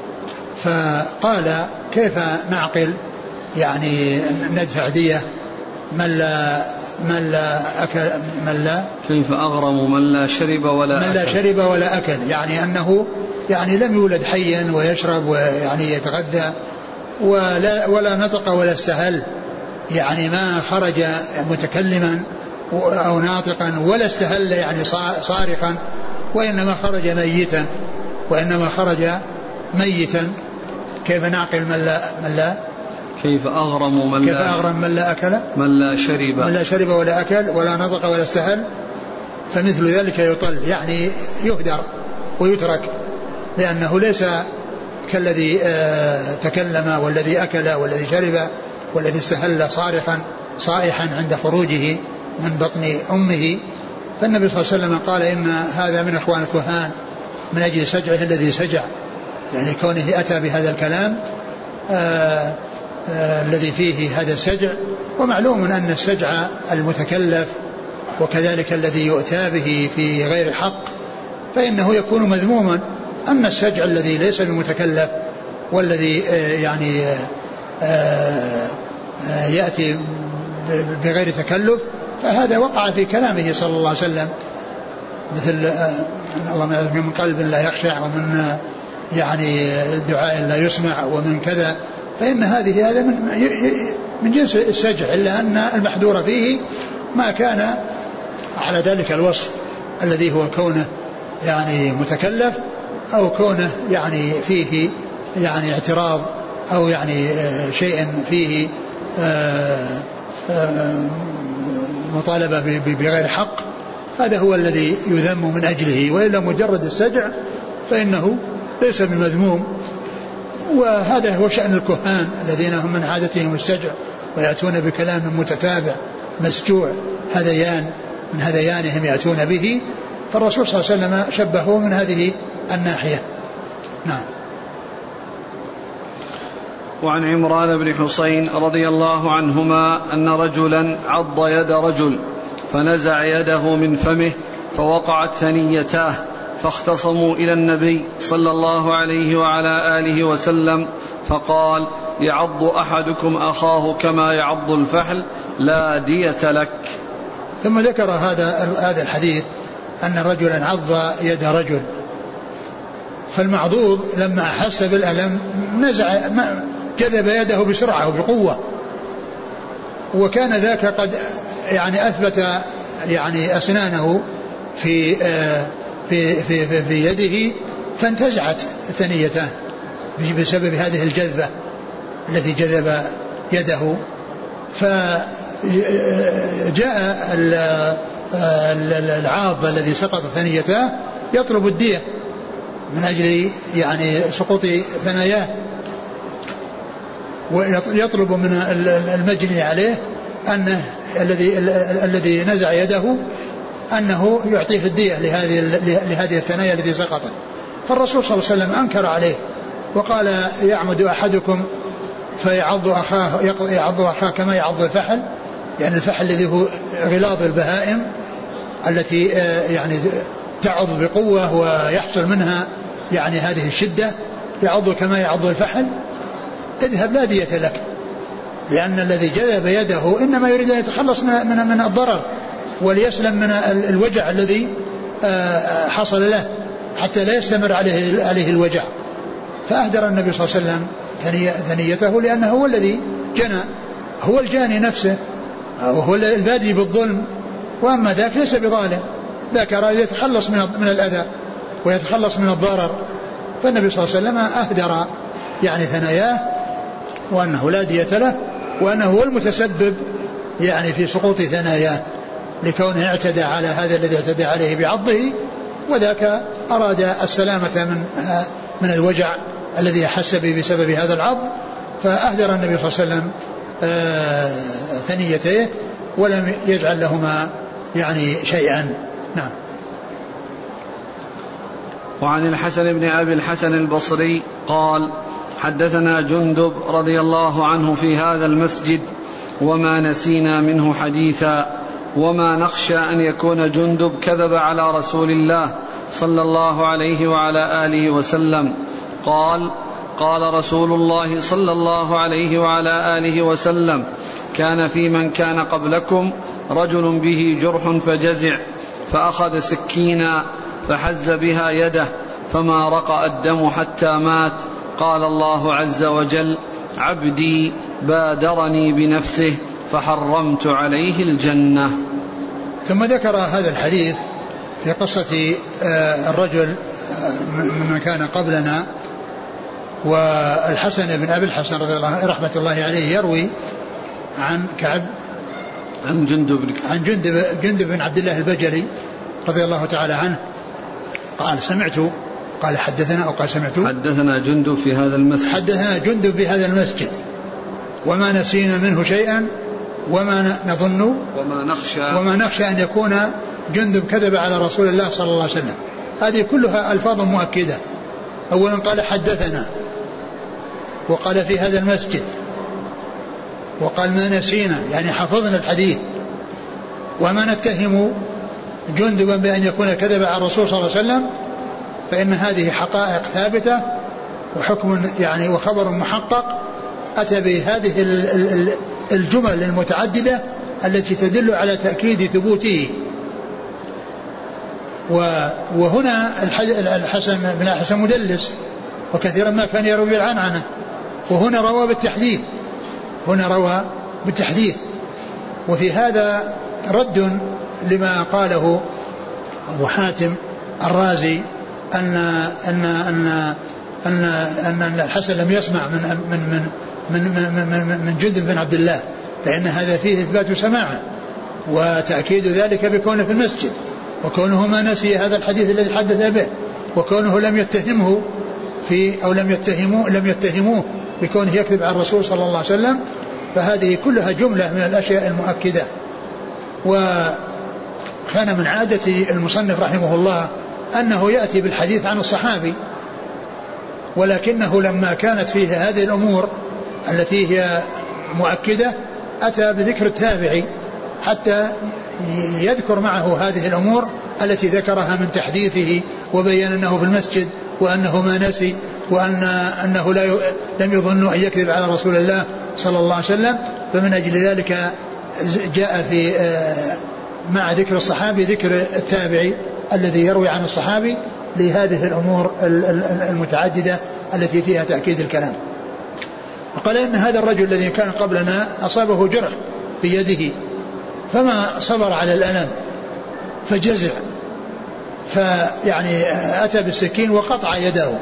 فقال: كيف نعقل يعني ندفع دية من لا من لا أكل من لا كيف أغرم من لا شرب ولا من لا أكل شرب ولا أكل يعني أنه يعني لم يولد حيا ويشرب ويعني يتغذى ولا ولا نطق ولا استهل، يعني ما خرج متكلما أو ناطقا ولا استهل يعني صارخا، وإنما خرج ميتا وإنما خرج ميتا. كيف نعقل من لا من لا كيف أغرم من كيف لا أغرم من لا أكل من لا شرب من لا شرب ولا أكل ولا نطق ولا استهل، فمثل ذلك يطل يعني يهدر ويترك، لأنه ليس كالذي تكلم والذي أكل والذي شرب والذي استهل صارخا صائحا عند خروجه من بطن أمه. فالنبي صلى الله عليه وسلم قال: إن هذا من إخوان الكهان من أجل سجعه الذي سجع، يعني كونه أتى بهذا الكلام آآ آآ الذي فيه هذا السجع. ومعلوم أن السجع المتكلف وكذلك الذي يؤتى به في غير حق فإنه يكون مذموما. أما السجع الذي ليس بمتكلف والذي يعني يأتي بغير تكلف فهذا وقع في كلامه صلى الله عليه وسلم، مثل اللهم يعذ من قلب لا يخشع ومن يعني دعاء لا يسمع ومن كذا، فإن هذه هذا من من جنس السجع، إلا أن المحذور فيه ما كان على ذلك الوصف الذي هو كونه يعني متكلف أو كونه يعني فيه يعني اعتراض أو يعني شيء فيه مطالبة بغير حق، هذا هو الذي يذم من أجله. وإلا مجرد السجع فإنه ليس بمذموم وهذا هو شأن الكهان الذين هم من عادتهم السجع ويأتون بكلام متتابع مسجوع هذيان من هذيانهم يأتون به. فالرسول صلى الله عليه وسلم شبهه من هذه الناحية. نعم. وعن عمران بن حسين رضي الله عنهما أن رجلا عض يد رجل فنزع يده من فمه فوقعت ثنيتاه فاختصموا إلى النبي صلى الله عليه وعلى آله وسلم فقال يعض أحدكم أخاه كما يعض الفحل لا دية لك. ثم ذكر هذا هذا الحديث أن رجلا عض يد رجل فالمعضوض لما أحس بالألم نزع جذب يده بسرعة وبقوة وكان ذاك قد يعني أثبت يعني أسنانه في في في في, في يده فانتزعت ثنيته بسبب هذه الجذبة التي جذب يده. فجاء العاض الذي سقط ثنيته يطلب الدية من أجل يعني سقوط ثناياه ويطلب من المجني عليه أنه الذي الذي نزع يده أنه يعطيه الدية لهذه لهذه الثنايا التي سقطت. فالرسول صلى الله عليه وسلم أنكر عليه وقال يعمد أحدكم فيعض أخاه يعض أخاه كما يعض الفحل يعني الفحل الذي هو غلاظ البهائم التي يعني تعض بقوة ويحصل منها يعني هذه الشدة يعض كما يعض الفحل. اذهب لا دية لك لأن الذي جذب يده إنما يريد أن يتخلص من, من, من الضرر وليسلم من الوجع الذي حصل له حتى لا يستمر عليه, عليه الوجع. فأهدر النبي صلى الله عليه وسلم ثنيته لأنه هو الذي جنى هو الجاني نفسه وهو البادي بالظلم وأما ذاك ليس بظالم ذاك أراد يتخلص من, من الأذى ويتخلص من الضرر. فالنبي صلى الله عليه وسلم أهدر يعني ثناياه وأنه لا دية له وأنه هو المتسبب يعني في سقوط ثناياه لكونه اعتدى على هذا الذي اعتدى عليه بعضه وذاك أراد السلامة من من الوجع الذي أحس به بسبب هذا العض. فأهدر النبي صلى الله عليه وسلم ثنيتيه ولم يجعل لهما يعني شيئا. نعم. وعن الحسن بن أبي الحسن البصري قال حدثنا جندب رضي الله عنه في هذا المسجد وما نسينا منه حديثا وما نخشى أن يكون جندب كذب على رسول الله صلى الله عليه وعلى آله وسلم. قال قال رسول الله صلى الله عليه وعلى آله وسلم كان في من كان قبلكم رجل به جرح فجزع فأخذ سكينا فحز بها يده فما رقأ الدم حتى مات. قال الله عز وجل عبدي بادرني بنفسه فحرمت عليه الجنة. ثم ذكر هذا الحديث في قصة الرجل ممن كان قبلنا. والحسن بن أبي الحسن رضي الله رحمة الله عليه يروي عن كعب عن جندب عن جندب جندب بن عبد الله البجلي رضي الله تعالى عنه قال سمعت قال حدثنا أو قال سمعت حدثنا جندب في هذا المسجد حدثنا جندب في هذا المسجد وما نسينا منه شيئا وما نظن وما نخشى وما نخشى أن يكون جندب كذب على رسول الله صلى الله عليه وسلم. هذه كلها ألفاظ مؤكدة. أولا قال حدثنا وقال في هذا المسجد وقال ما نسينا يعني حفظنا الحديث وما نتهم جندبا بأن يكون كذب على الرسول صلى الله عليه وسلم فإن هذه حقائق ثابتة وحكم يعني وخبر محقق أتى بهذه الجمل المتعددة التي تدل على تأكيد ثبوته. وهنا الحسن بن الحسن مدلس وكثيرا ما كان يروي بالعنعنة وهنا روى بالتحديث هنا روى بالتحديث. وفي هذا رد لما قاله أبو حاتم الرازي أن أن أن أن أن الحسن لم يسمع من من من من من, من, من جندب بن عبد الله لأن هذا فيه إثبات سماعه وتأكيد ذلك بكونه في المسجد وكونه ما نسي هذا الحديث الذي حدث به وكونه لم يتهمه في أو لم يتهموه لم يتهموه بكونه يكذب على الرسول صلى الله عليه وسلم، فهذه كلها جملة من الأشياء المؤكدة. وكان من عادة المصنف رحمه الله أنه يأتي بالحديث عن الصحابي، ولكنه لما كانت فيه هذه الأمور التي هي مؤكدة أتى بذكر التابعي حتى يذكر معه هذه الأمور التي ذكرها من تحديثه، وبين أنه في المسجد وأنه ما نسي، وأن أنه لا ي... لم يظن أن يكذب على رسول الله صلى الله عليه وسلم. فمن أجل ذلك جاء في مع ذكر الصحابي ذكر التابعي الذي يروي عن الصحابي لهذه الأمور المتعددة التي فيها تأكيد الكلام. وقال إن هذا الرجل الذي كان قبلنا أصابه جرح في يده فما صبر على الألم فجزع، فيعني أتى بالسكين وقطع يده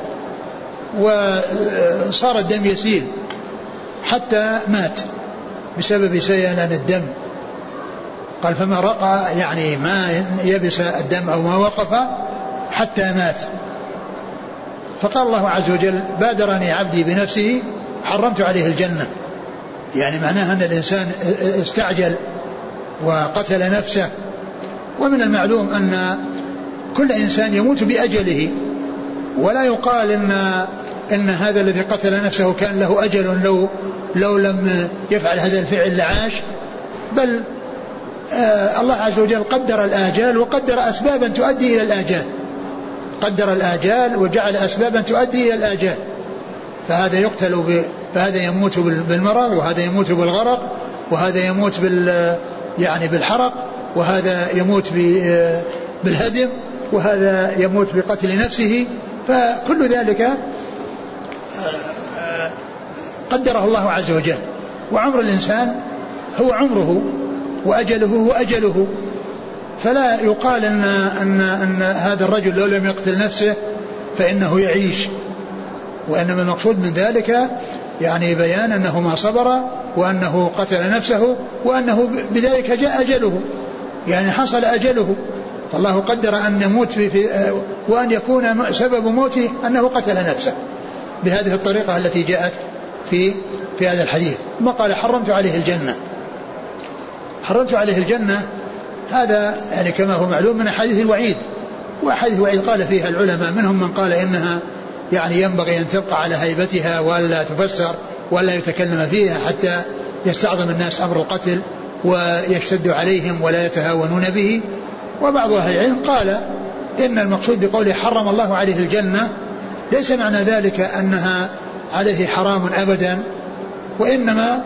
وصار الدم يسيل حتى مات بسبب سيلان الدم. قال فما رقى يعني ما يبس الدم أو ما وقف حتى مات. فقال الله عز وجل بادرني عبدي بنفسه حرمت عليه الجنة، يعني معناها أن الإنسان استعجل وقتل نفسه. ومن المعلوم أن كل إنسان يموت بأجله، ولا يقال إن, إن هذا الذي قتل نفسه كان له أجل لو, لو لم يفعل هذا الفعل لعاش، بل آه الله عز وجل قدر الآجال وقدر أسبابا تؤدي إلى الآجال، قدر الآجال وجعل أسبابا تؤدي إلى الآجال. فهذا يقتل ب... فهذا يموت بالمرض، وهذا يموت بالغرق، وهذا يموت بال يعني بالحرق، وهذا يموت ب... بالهدم، وهذا يموت بقتل نفسه. فكل ذلك قدره الله عز وجل. وعمر الإنسان هو عمره وأجله هو أجله، فلا يقال أن, أن, أن هذا الرجل لو لم يقتل نفسه فإنه يعيش، وإنما المقصود من ذلك يعني بيان أنه ما صبر وأنه قتل نفسه وأنه بذلك جاء أجله، يعني حصل أجله. فالله قدر أن يموت في, في وأن يكون سبب موته أنه قتل نفسه بهذه الطريقة التي جاءت في في هذا الحديث. ثم قال حرمت عليه الجنة. حرمت عليه الجنة هذا يعني كما هو معلوم من أحاديث الوعيد، وأحاديث الوعيد قال فيها العلماء منهم من قال إنها يعني ينبغي أن تبقى على هيبتها ولا تفسر ولا يتكلم فيها حتى يستعظم الناس أمر القتل ويشتد عليهم ولا يتهاونون به. وبعض أهل العلم قال إن المقصود بقوله حرم الله عليه الجنة ليس معنى ذلك أنها عليه حرام أبدا، وإنما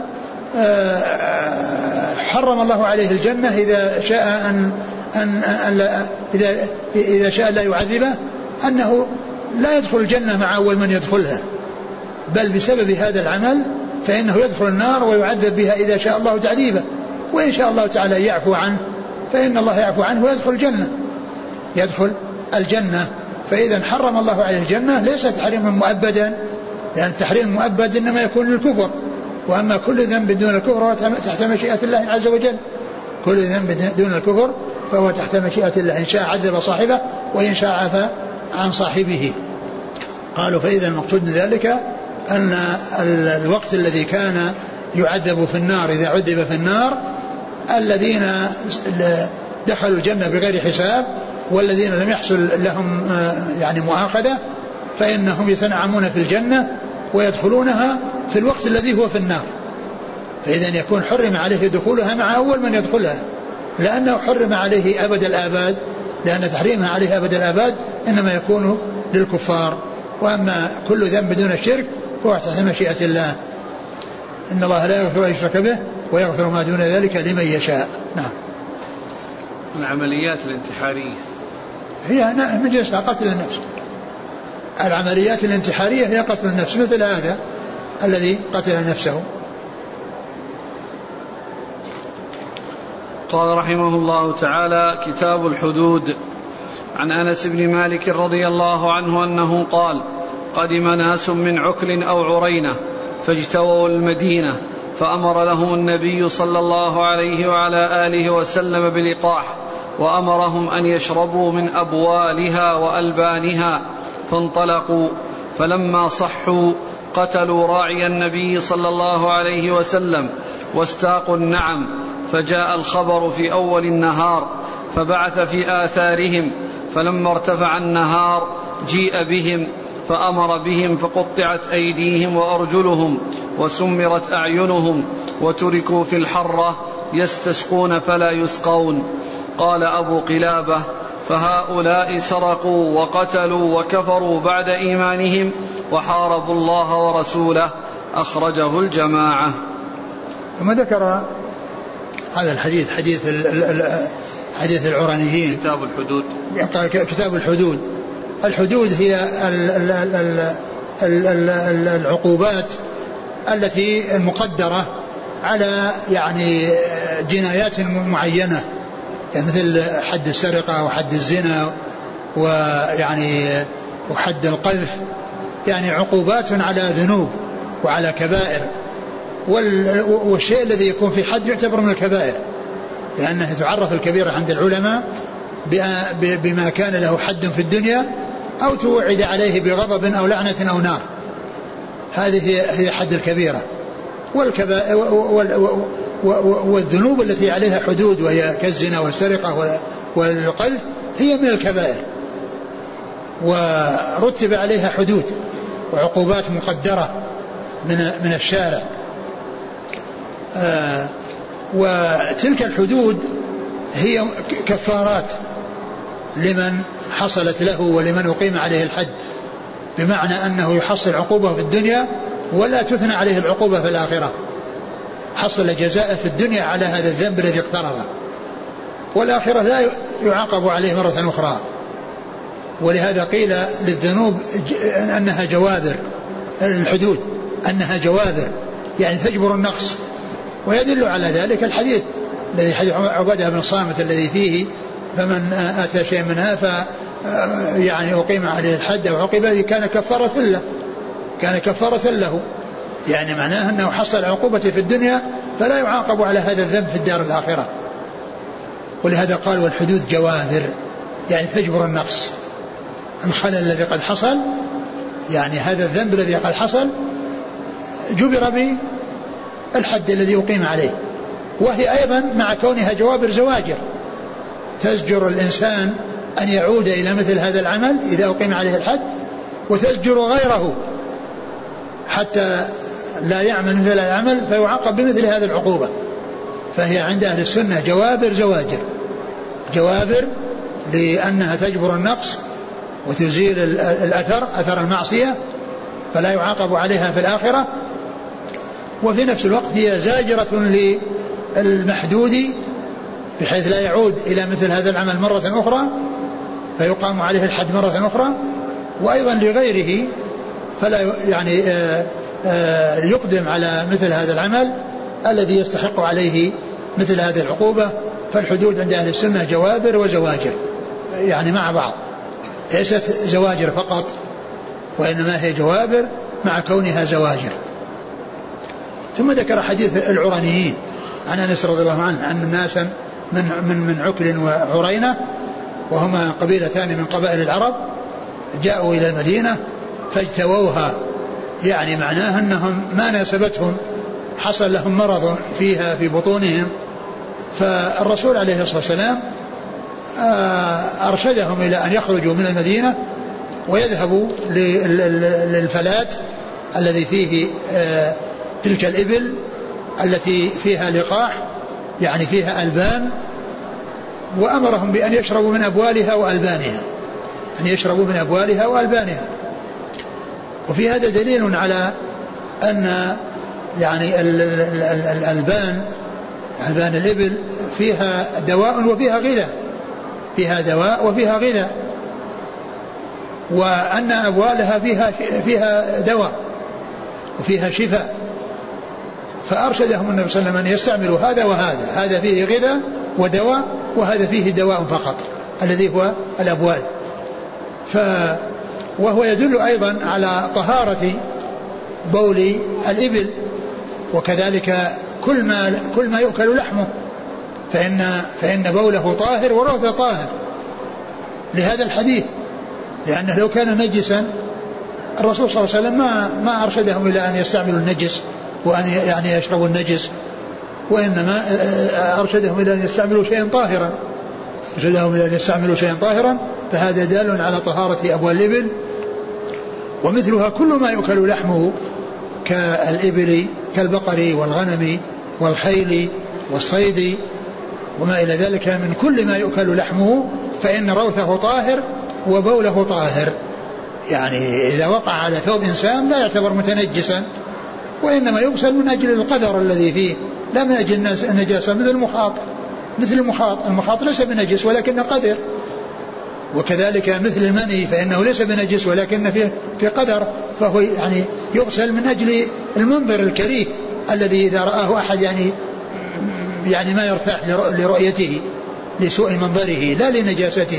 حرم الله عليه الجنة إذا شاء أن, أن, أن لا إذا, إذا شاء لا يعذبه، أنه لا يدخل الجنة مع أول من يدخلها، بل بسبب هذا العمل فإنه يدخل النار ويعذب بها إذا شاء الله تعذيبه، وإن شاء الله تعالى يعفو عنه فإن الله يعفو عنه ويدخل الجنة يدخل الجنة. فإذا حرم الله عليه الجنة ليس تحريما مؤبدا، لأن التحريم المؤبد إنما يكون للكفر، وأما كل ذنب دون الكفر تحت مشيئة الله عز وجل. كل ذنب دون الكفر فهو تحت مشيئة الله، إن شاء عذب صاحبه وإن شاء عفى عن صاحبه. قالوا فإذا المقصود من ذلك أن الوقت الذي كان يعذب في النار إذا عذب في النار الذين دخلوا الجنة بغير حساب والذين لم يحصل لهم يعني مؤاخذة فإنهم يتنعمون في الجنة ويدخلونها في الوقت الذي هو في النار. فإذا يكون حرم عليه دخولها مع أول من يدخلها، لأنه حرم عليه أبد الآباد، لأن تحريمها عليه أبد الآباد إنما يكون للكفار. وأما كل ذنب دون الشرك فهو تحت مشيئة الله، إن الله لا يغفر أن يشرك به ويغفر ما دون ذلك لمن يشاء. نعم. العمليات الانتحارية هي من جنسها قتل النفس. العمليات الانتحارية هي قتل النفس، مثل هذا الذي قتل نفسه. قال رحمه الله تعالى: كتاب الحدود. عن أنس بن مالك رضي الله عنه أنه قال: قدم ناس من عكل أو عرينة فاجتووا المدينة فأمر لهم النبي صلى الله عليه وعلى آله وسلم بلقاح، وأمرهم أن يشربوا من أبوالها وألبانها، فانطلقوا فلما صحوا قتلوا راعي النبي صلى الله عليه وسلم واستاقوا النعم، فجاء الخبر في أول النهار فبعث في آثارهم، فلما ارتفع النهار جيء بهم فأمر بهم فقطعت أيديهم وأرجلهم وسمرت أعينهم وتركوا في الحرة يستسقون فلا يسقون. قال أبو قلابة: فهؤلاء سرقوا وقتلوا وكفروا بعد إيمانهم وحاربوا الله ورسوله. أخرجه الجماعة. ثم ذكر هذا الحديث حديث حديث العرانيين، كتاب الحدود. كتاب الحدود. الحدود هي العقوبات التي المقدرة على يعني جنايات معينة، يعني مثل حد السرقة وحد الزنا ويعني وحد القذف، يعني عقوبات على ذنوب وعلى كبائر. والشيء الذي يكون في حد يعتبر من الكبائر، لأنه تعرف الكبيرة عند العلماء بما كان له حد في الدنيا أو توعد عليه بغضب أو لعنة أو نار. هذه هي حد الكبيرة. والذنوب التي عليها حدود وهي كالزنا والسرقة والقذف هي من الكبائر، ورتب عليها حدود وعقوبات مقدرة من من الشارع. آه وتلك الحدود هي كفارات لمن حصلت له ولمن أقيم عليه الحد، بمعنى أنه يحصل عقوبة في الدنيا ولا تثنى عليه العقوبة في الآخرة. حصل جزاء في الدنيا على هذا الذنب الذي اقتربه، والآخرة لا يعاقب عليه مرة أخرى. ولهذا قيل للذنوب أنها جوابر، الحدود أنها جوابر يعني تجبر النقص. ويدل على ذلك الحديث الذي حديث عبادة بن الصامت الذي فيه: فمن أتى شيء منها ف يعني أقيم عليه الحد أو عقب به كان كفارة له، كان كفارة له، يعني معناه أنه حصل عقوبة في الدنيا فلا يعاقب على هذا الذنب في الدار الآخرة. ولهذا قال: والحدود جوابر، يعني تجبر النقص، الخلل الذي قد حصل، يعني هذا الذنب الذي قد حصل جبر بالحد الذي أقيم عليه. وهي أيضا مع كونها جوابر زواجر، تزجر الإنسان أن يعود إلى مثل هذا العمل إذا أقيم عليه الحد، وتزجر غيره حتى لا يعمل مثل العمل فيعاقب بمثل هذه العقوبة. فهي عند أهل السنة جوابر زواجر، جوابر لأنها تجبر النقص وتزيل الأثر، أثر المعصية، فلا يعاقب عليها في الآخرة. وفي نفس الوقت هي زاجرة للمحدود بحيث لا يعود إلى مثل هذا العمل مرة أخرى فيقام عليه الحد مرة أخرى. وأيضا لغيره فلا يعني آآ آآ يقدم على مثل هذا العمل الذي يستحق عليه مثل هذه العقوبة. فالحدود عند أهل السنة جوابر وزواجر، يعني مع بعض، ليست زواجر فقط، وإنما هي جوابر مع كونها زواجر. ثم ذكر حديث العرانيين عن أنس رضي الله عنه أن ناسا من من من عكل وعرينة، وهما قبيلتان من قبائل العرب، جاءوا إلى المدينة فاجتووها، يعني معناه أنهم ما ناسبتهم، حصل لهم مرض فيها في بطونهم. فالرسول عليه الصلاة والسلام أرشدهم إلى أن يخرجوا من المدينة ويذهبوا للفلات الذي فيه تلك الإبل التي فيها لقاح، يعني فيها ألبان، وأمرهم بأن يشربوا من أبوالها وألبانها، أن يشربوا من أبوالها وألبانها. وفي هذا دليل على أن يعني الألبان، ألبان الإبل فيها دواء وفيها غذاء، فيها دواء وفيها غذاء، وأن أبوالها فيها فيها دواء وفيها شفاء. فأرشدهم النبي صلى الله عليه وسلم أن يستعملوا هذا وهذا، هذا فيه غذاء ودواء، وهذا فيه دواء فقط الذي هو الأبوال. ف وهو يدل أيضا على طهارة بول الإبل، وكذلك كل ما كل ما يؤكل لحمه فإن فإن بوله طاهر وروثه طاهر، لهذا الحديث، لأنه لو كان نجسا الرسول صلى الله عليه وسلم ما, ما أرشدهم إلى أن يستعملوا النجس وأن يعني يشربوا النجس، وإنما أرشدهم إلى أن يستعملوا شيئا طاهرا أرشدهم إلى أن يستعملوا شيئا طاهرا فهذا دال على طهارة أبوال الإبل. ومثلها كل ما يؤكل لحمه كالإبل كالبقر والغنم والخيل والصيد وما إلى ذلك من كل ما يؤكل لحمه فإن روثه طاهر وبوله طاهر. يعني إذا وقع على ثوب إنسان لا يعتبر متنجسا، وإنما يغسل من أجل القدر الذي فيه لا من أجل النجاسة، مثل المخاط مثل المخاط المخاط ليس بنجس ولكن قدر، وكذلك مثل المني فإنه ليس بنجس ولكن فيه في قدر، فهو يعني يغسل من أجل المنظر الكريه الذي إذا رآه أحد يعني يعني ما يرتاح لرؤيته لسوء منظره لا لنجاسته.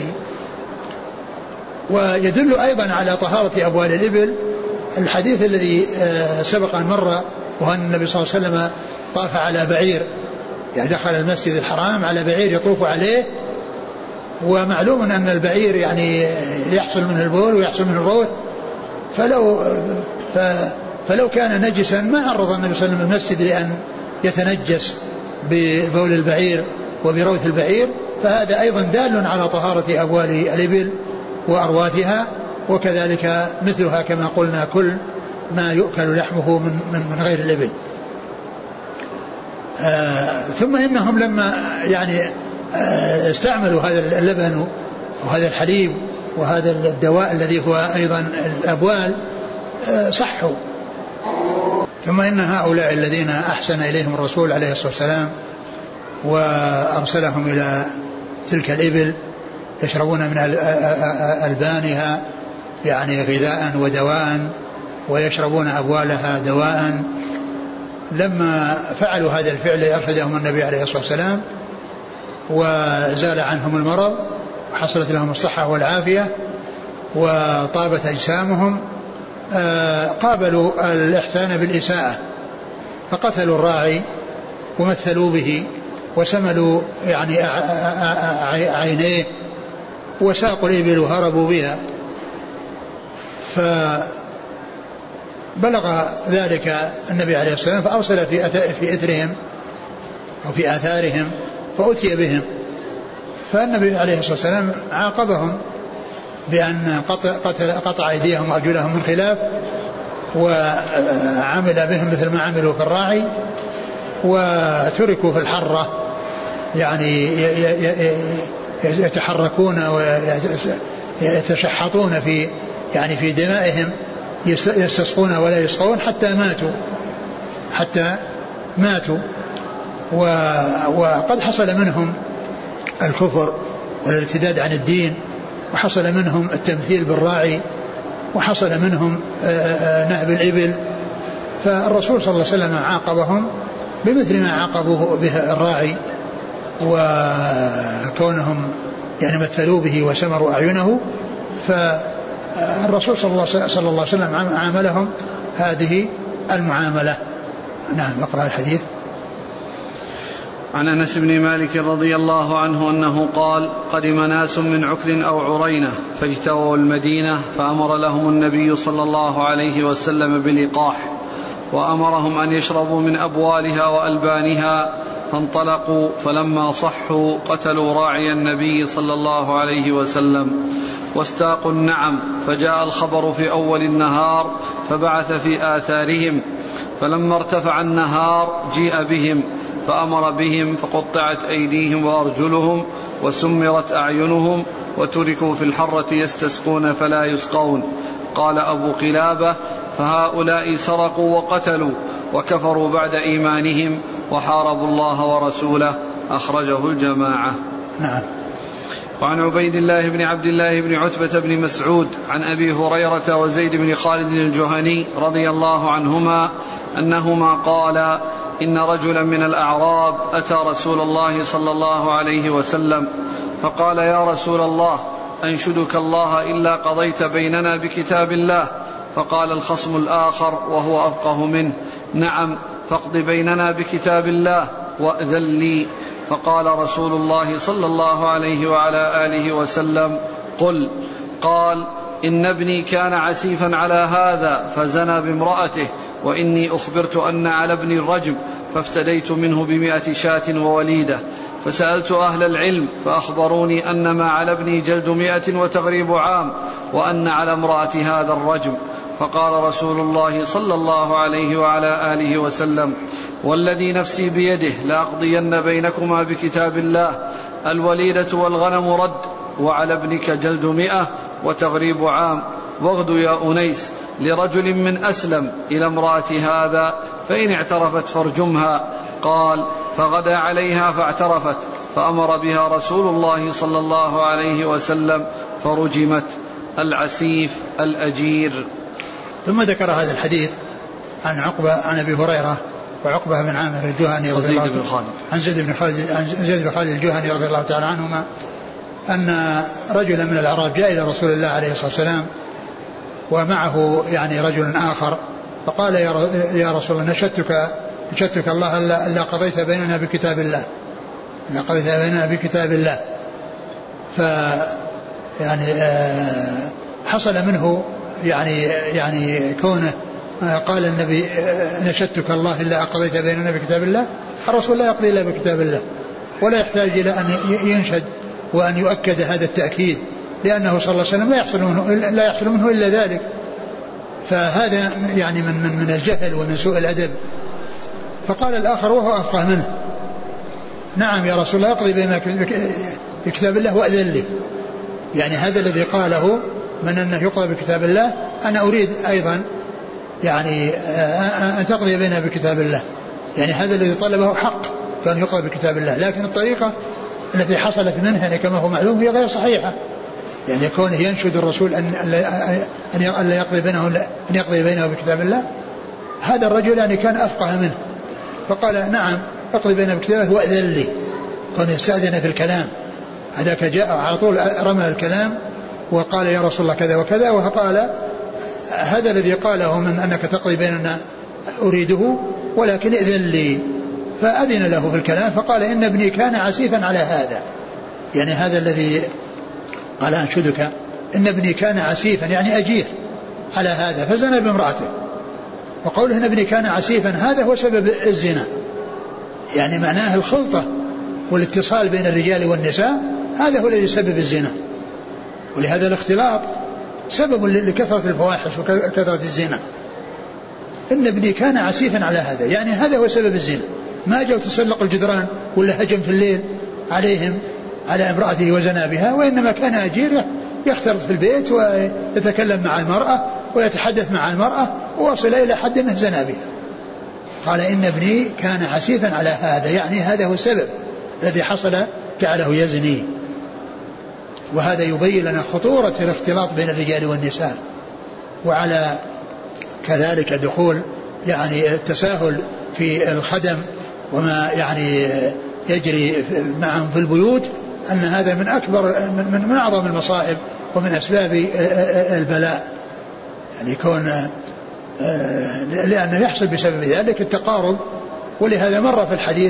ويدل أيضا على طهارة أبوال الإبل الحديث الذي سبق أن مر، وأن النبي صلى الله عليه وسلم طاف على بعير، يعني دخل المسجد الحرام على بعير يطوف عليه، ومعلوم أن البعير يعني يحصل منه البول ويحصل منه الروث، فلو فلو كان نجسا ما عرض النبي صلى الله عليه وسلم المسجد لأن يتنجس ببول البعير وبروث البعير، فهذا أيضا دال على طهارة أبوال الإبل وأرواثها، وكذلك مثلها كما قلنا كل ما يؤكل لحمه من, من, من غير الإبل. آه ثم إنهم لما يعني آه استعملوا هذا اللبن وهذا الحليب وهذا الدواء الذي هو أيضا الأبوال آه صحوا. ثم إن هؤلاء الذين أحسن إليهم الرسول عليه الصلاة والسلام وأرسلهم إلى تلك الإبل يشربون من ألبانها يعني غذاء ودواء ويشربون أبوالها دواء، لما فعلوا هذا الفعل أرشدهم النبي عليه الصلاة والسلام وزال عنهم المرض وحصلت لهم الصحة والعافية وطابت أجسامهم، قابلوا الإحسان بالإساءة فقتلوا الراعي ومثلوا به وسملوا يعني عينيه وساقوا الإبل وهربوا بها. فبلغ ذلك النبي عليه الصلاة والسلام فأرسل في في إثرهم أو في آثارهم فأتي بهم، فالنبي عليه الصلاة والسلام عاقبهم بأن قطع, قطع أيديهم وأرجلهم من خلاف وعمل بهم مثل ما عملوا في الراعي وتركوا في الحرة يعني يتحركون ويتشحطون في يعني في دمائهم يستسقون ولا يسقون حتى ماتوا حتى ماتوا وقد حصل منهم الكفر والارتداد عن الدين، وحصل منهم التمثيل بالراعي، وحصل منهم نهب الإبل، فالرسول صلى الله عليه وسلم عاقبهم بمثل ما عاقبوه به الراعي، وكونهم يعني مثلوا به وسمروا أعينه، فالرسول صلى الله عليه وسلم عاملهم هذه المعاملة. نعم اقرأ الحديث. عن أنس بن مالك رضي الله عنه أنه قال: قدم ناس من عكر أو عرينة فاجتووا المدينة فأمر لهم النبي صلى الله عليه وسلم بلقاح، وأمرهم أن يشربوا من أبوالها وألبانها، فانطلقوا فلما صحوا قتلوا راعي النبي صلى الله عليه وسلم واستاقوا النعم، فجاء الخبر في أول النهار فبعث في آثارهم، فلما ارتفع النهار جيء بهم فأمر بهم فقطعت أيديهم وأرجلهم وسمرت أعينهم وتركوا في الحرة يستسقون فلا يسقون. قال أبو قلابة: فهؤلاء سرقوا وقتلوا وكفروا بعد إيمانهم وحاربوا الله ورسوله. أخرجه الجماعة. نعم. وعن عبيد الله بن عبد الله بن عتبة بن مسعود عن أبي هريرة وزيد بن خالد الجهني رضي الله عنهما أنهما قالا: إن رجلا من الأعراب أتى رسول الله صلى الله عليه وسلم فقال: يا رسول الله، أنشدك الله إلا قضيت بيننا بكتاب الله. فقال الخصم الآخر وهو أفقه منه: نعم، فاقض بيننا بكتاب الله وأذن لي. فقال رسول الله صلى الله عليه وعلى آله وسلم: قل. قال: إن ابني كان عسيفا على هذا فزنى بامرأته، وإني أخبرت أن على ابني الرجم فافتديت منه بمئة شاة ووليدة، فسألت أهل العلم فأخبروني أن ما على ابني جلد مئة وتغريب عام، وأن على امرأة هذا الرجم. فقال رسول الله صلى الله عليه وعلى آله وسلم: والذي نفسي بيده لأقضين بينكما بكتاب الله، الوليدة والغنم رد، وعلى ابنك جلد مئة وتغريب عام، واغد يا أنيس لرجل من أسلم إلى امرأة هذا، فإن اعترفت فارجمها. قال: فغدا عليها فاعترفت، فأمر بها رسول الله صلى الله عليه وسلم فرجمت. العسيف الأجير. ثم ذكر هذا الحديث عن عقبة عن أبي هريرة وعقبة بن عامر الجهني رضي الله عنه عن زيد بن خالد عن زيد بن خالد الجهني رضي الله تعالى عنهما أن رجلا من الأعراب جاء إلى رسول الله عليه الصلاة والسلام ومعه يعني رجل آخر، فقال: يا رسول الله نشدتك نشدتك الله ألا قضيت بيننا بكتاب الله ألا قضيت بيننا بكتاب الله. ف يعني حصل منه يعني يعني كونه قال النبي: نشدتك الله إلا قضيت بيننا بكتاب الله. الرسول لا يقضي إلا بكتاب الله، ولا يحتاج إلى أن ينشد وأن يؤكد هذا التأكيد، لأنه صلى الله عليه وسلم لا يحصل منه لا يحصل منه إلا ذلك. فهذا يعني من من من الجهل ومن سوء الأدب. فقال الآخر وهو أفقه منه: نعم يا رسول الله أقضي بينك بكتاب الله وأذن لي. يعني هذا الذي قاله من أنه يقضى بكتاب الله أنا أريد أيضا يعني أن تقضي بيننا بكتاب الله. يعني هذا الذي طلبه حق كان يقضى بكتاب الله، لكن الطريقة التي حصلت منه يعني كما هو معلوم هي غير صحيحة. يعني كونه ينشد الرسول أن أن يقضي بينه أن يقضي بينه بكتاب الله، هذا الرجل يعني كان أفقه منه، فقال: نعم أقضي بينه بكتاب الله وأذن لي. كان يستأذن في الكلام. هذاك جاء على طول رمى الكلام وقال: يا رسول الله كذا وكذا، وقال هذا الذي قاله من أنك تقضي بيننا أريده ولكن إذن لي. فأذن له في الكلام، فقال: إن ابني كان عسيفا على هذا. يعني هذا الذي قال أنشدك إن ابني كان عسيفا يعني أجير على هذا فزنى بامرأته. وقوله إن ابني كان عسيفا هذا هو سبب الزنا، يعني معناه الخلطة والاتصال بين الرجال والنساء، هذا هو الذي يسبب الزنا. ولهذا الاختلاط سبب لكثرة الفواحش وكثرة الزنا. إن ابني كان عسيفا على هذا، يعني هذا هو سبب الزنا. ما جاء تسلق الجدران ولا هجم في الليل عليهم على امرأته وزنا بها، وإنما كان أجير يختلط في البيت ويتكلم مع المرأة ويتحدث مع المرأة ووصل إلى حد أنه زنا بها. قال: إن ابني كان عسيفا على هذا، يعني هذا هو السبب الذي حصل جعله يزني. وهذا يبين لنا خطورة الاختلاط بين الرجال والنساء، وعلى كذلك دخول يعني التساهل في الخدم وما يعني يجري معهم في البيوت، أن هذا من أكبر من, من أعظم المصائب ومن أسباب البلاء. يعني يكون لأنه يحصل بسبب ذلك التقارب. ولهذا مر في الحديث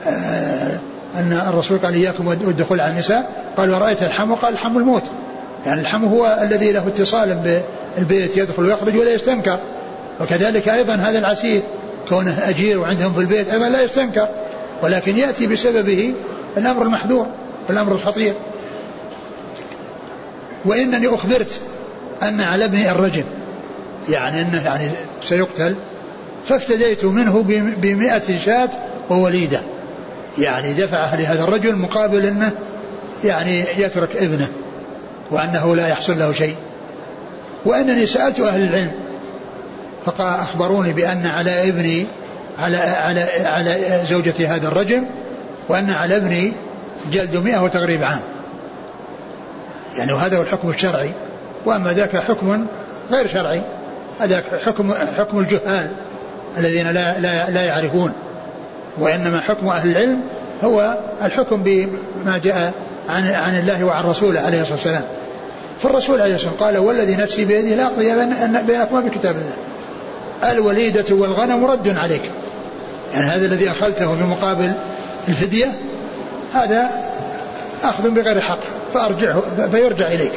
أن الرسول قال: إياكم والدخول على النساء. قال: ورأيت الحم؟ قال: الحم الموت. يعني الحم هو الذي له اتصال بالبيت، يدخل ويخرج ولا يستنكر. وكذلك أيضا هذا العسير كونه أجير وعندهم في البيت أيضا لا يستنكر، ولكن يأتي بسببه الأمر المحذور والأمر الخطير. وإنني أخبرت أن على ابني الرجم، يعني أنه يعني سيقتل، فافتديت منه بمئة شاة ووليدة. يعني دفعها لهذا الرجل مقابل أنه يعني يترك ابنه وأنه لا يحصل له شيء. وأنني سألت أهل العلم فقال أخبروني بأن على ابني على, على, على زوجة هذا الرجل، وأن على ابني جلد مئة وتغريب عام. يعني وهذا هو الحكم الشرعي، وأما ذاك حكم غير شرعي، هذا حكم, حكم الجهال الذين لا, لا, لا يعرفون. وإنما حكم أهل العلم هو الحكم بما جاء عن, عن الله وعن رسوله عليه الصلاة والسلام. فالرسول عليه الصلاة والسلام قال: والذي نفسي بيده لا أقضي بينكما بكتاب الله، الوليدة والغنم رد عليك. يعني هذا الذي أخذته بمقابل الفدية هذا أخذ بغير حق، فأرجعه فيرجع إليك.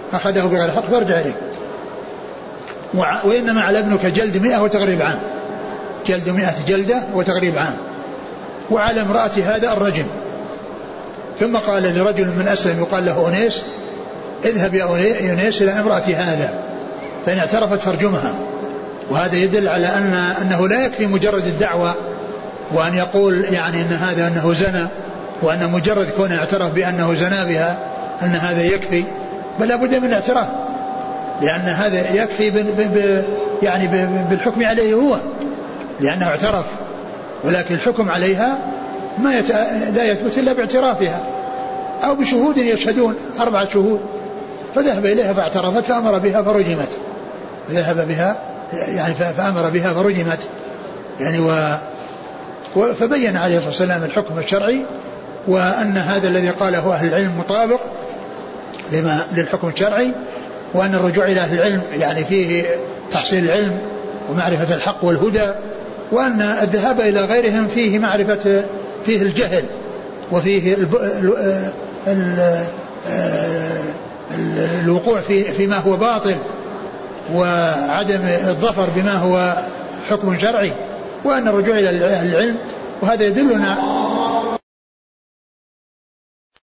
أخذه بغير حق فارجع إليه. وإنما على ابنك جلد مئة وتغريب عام، جلد مئة جلدة وتغريب عام، وعلى امرأة هذا الرجم. ثم قال لرجل من أسلم يقال له أنيس اذهب يا أنيس إلى امرأة هذا فإن اعترفت فارجمها. وهذا يدل على أن أنه لا يكفي مجرد الدعوة وأن يقول يعني أن هذا أنه زنى، وأن مجرد كونه اعترف بأنه زنى بها أن هذا يكفي، بل لابد من الاعتراف، لأن هذا يكفي ب ب يعني ب بالحكم عليه هو لأنه اعترف، ولكن الحكم عليها ما يت... لا يثبت إلا باعترافها أو بشهود يشهدون أربعة شهود. فذهب إليها فاعترفت فأمر بها فرجمت، ذهب بها يعني فأمر بها فرجمت يعني و... و... فبين عليه الصلاة والسلام الحكم الشرعي، وأن هذا الذي قاله أهل العلم مطابق لما للحكم الشرعي، وأن الرجوع إلى أهل العلم يعني فيه تحصيل العلم ومعرفة الحق والهدى، وأن الذهاب إلى غيرهم فيه معرفة فيه الجهل وفيه الب... ال... ال... ال... الوقوع في فيما هو باطل وعدم الظفر بما هو حكم شرعي، وأن الرجوع إلى أهل العلم. وهذا يدلنا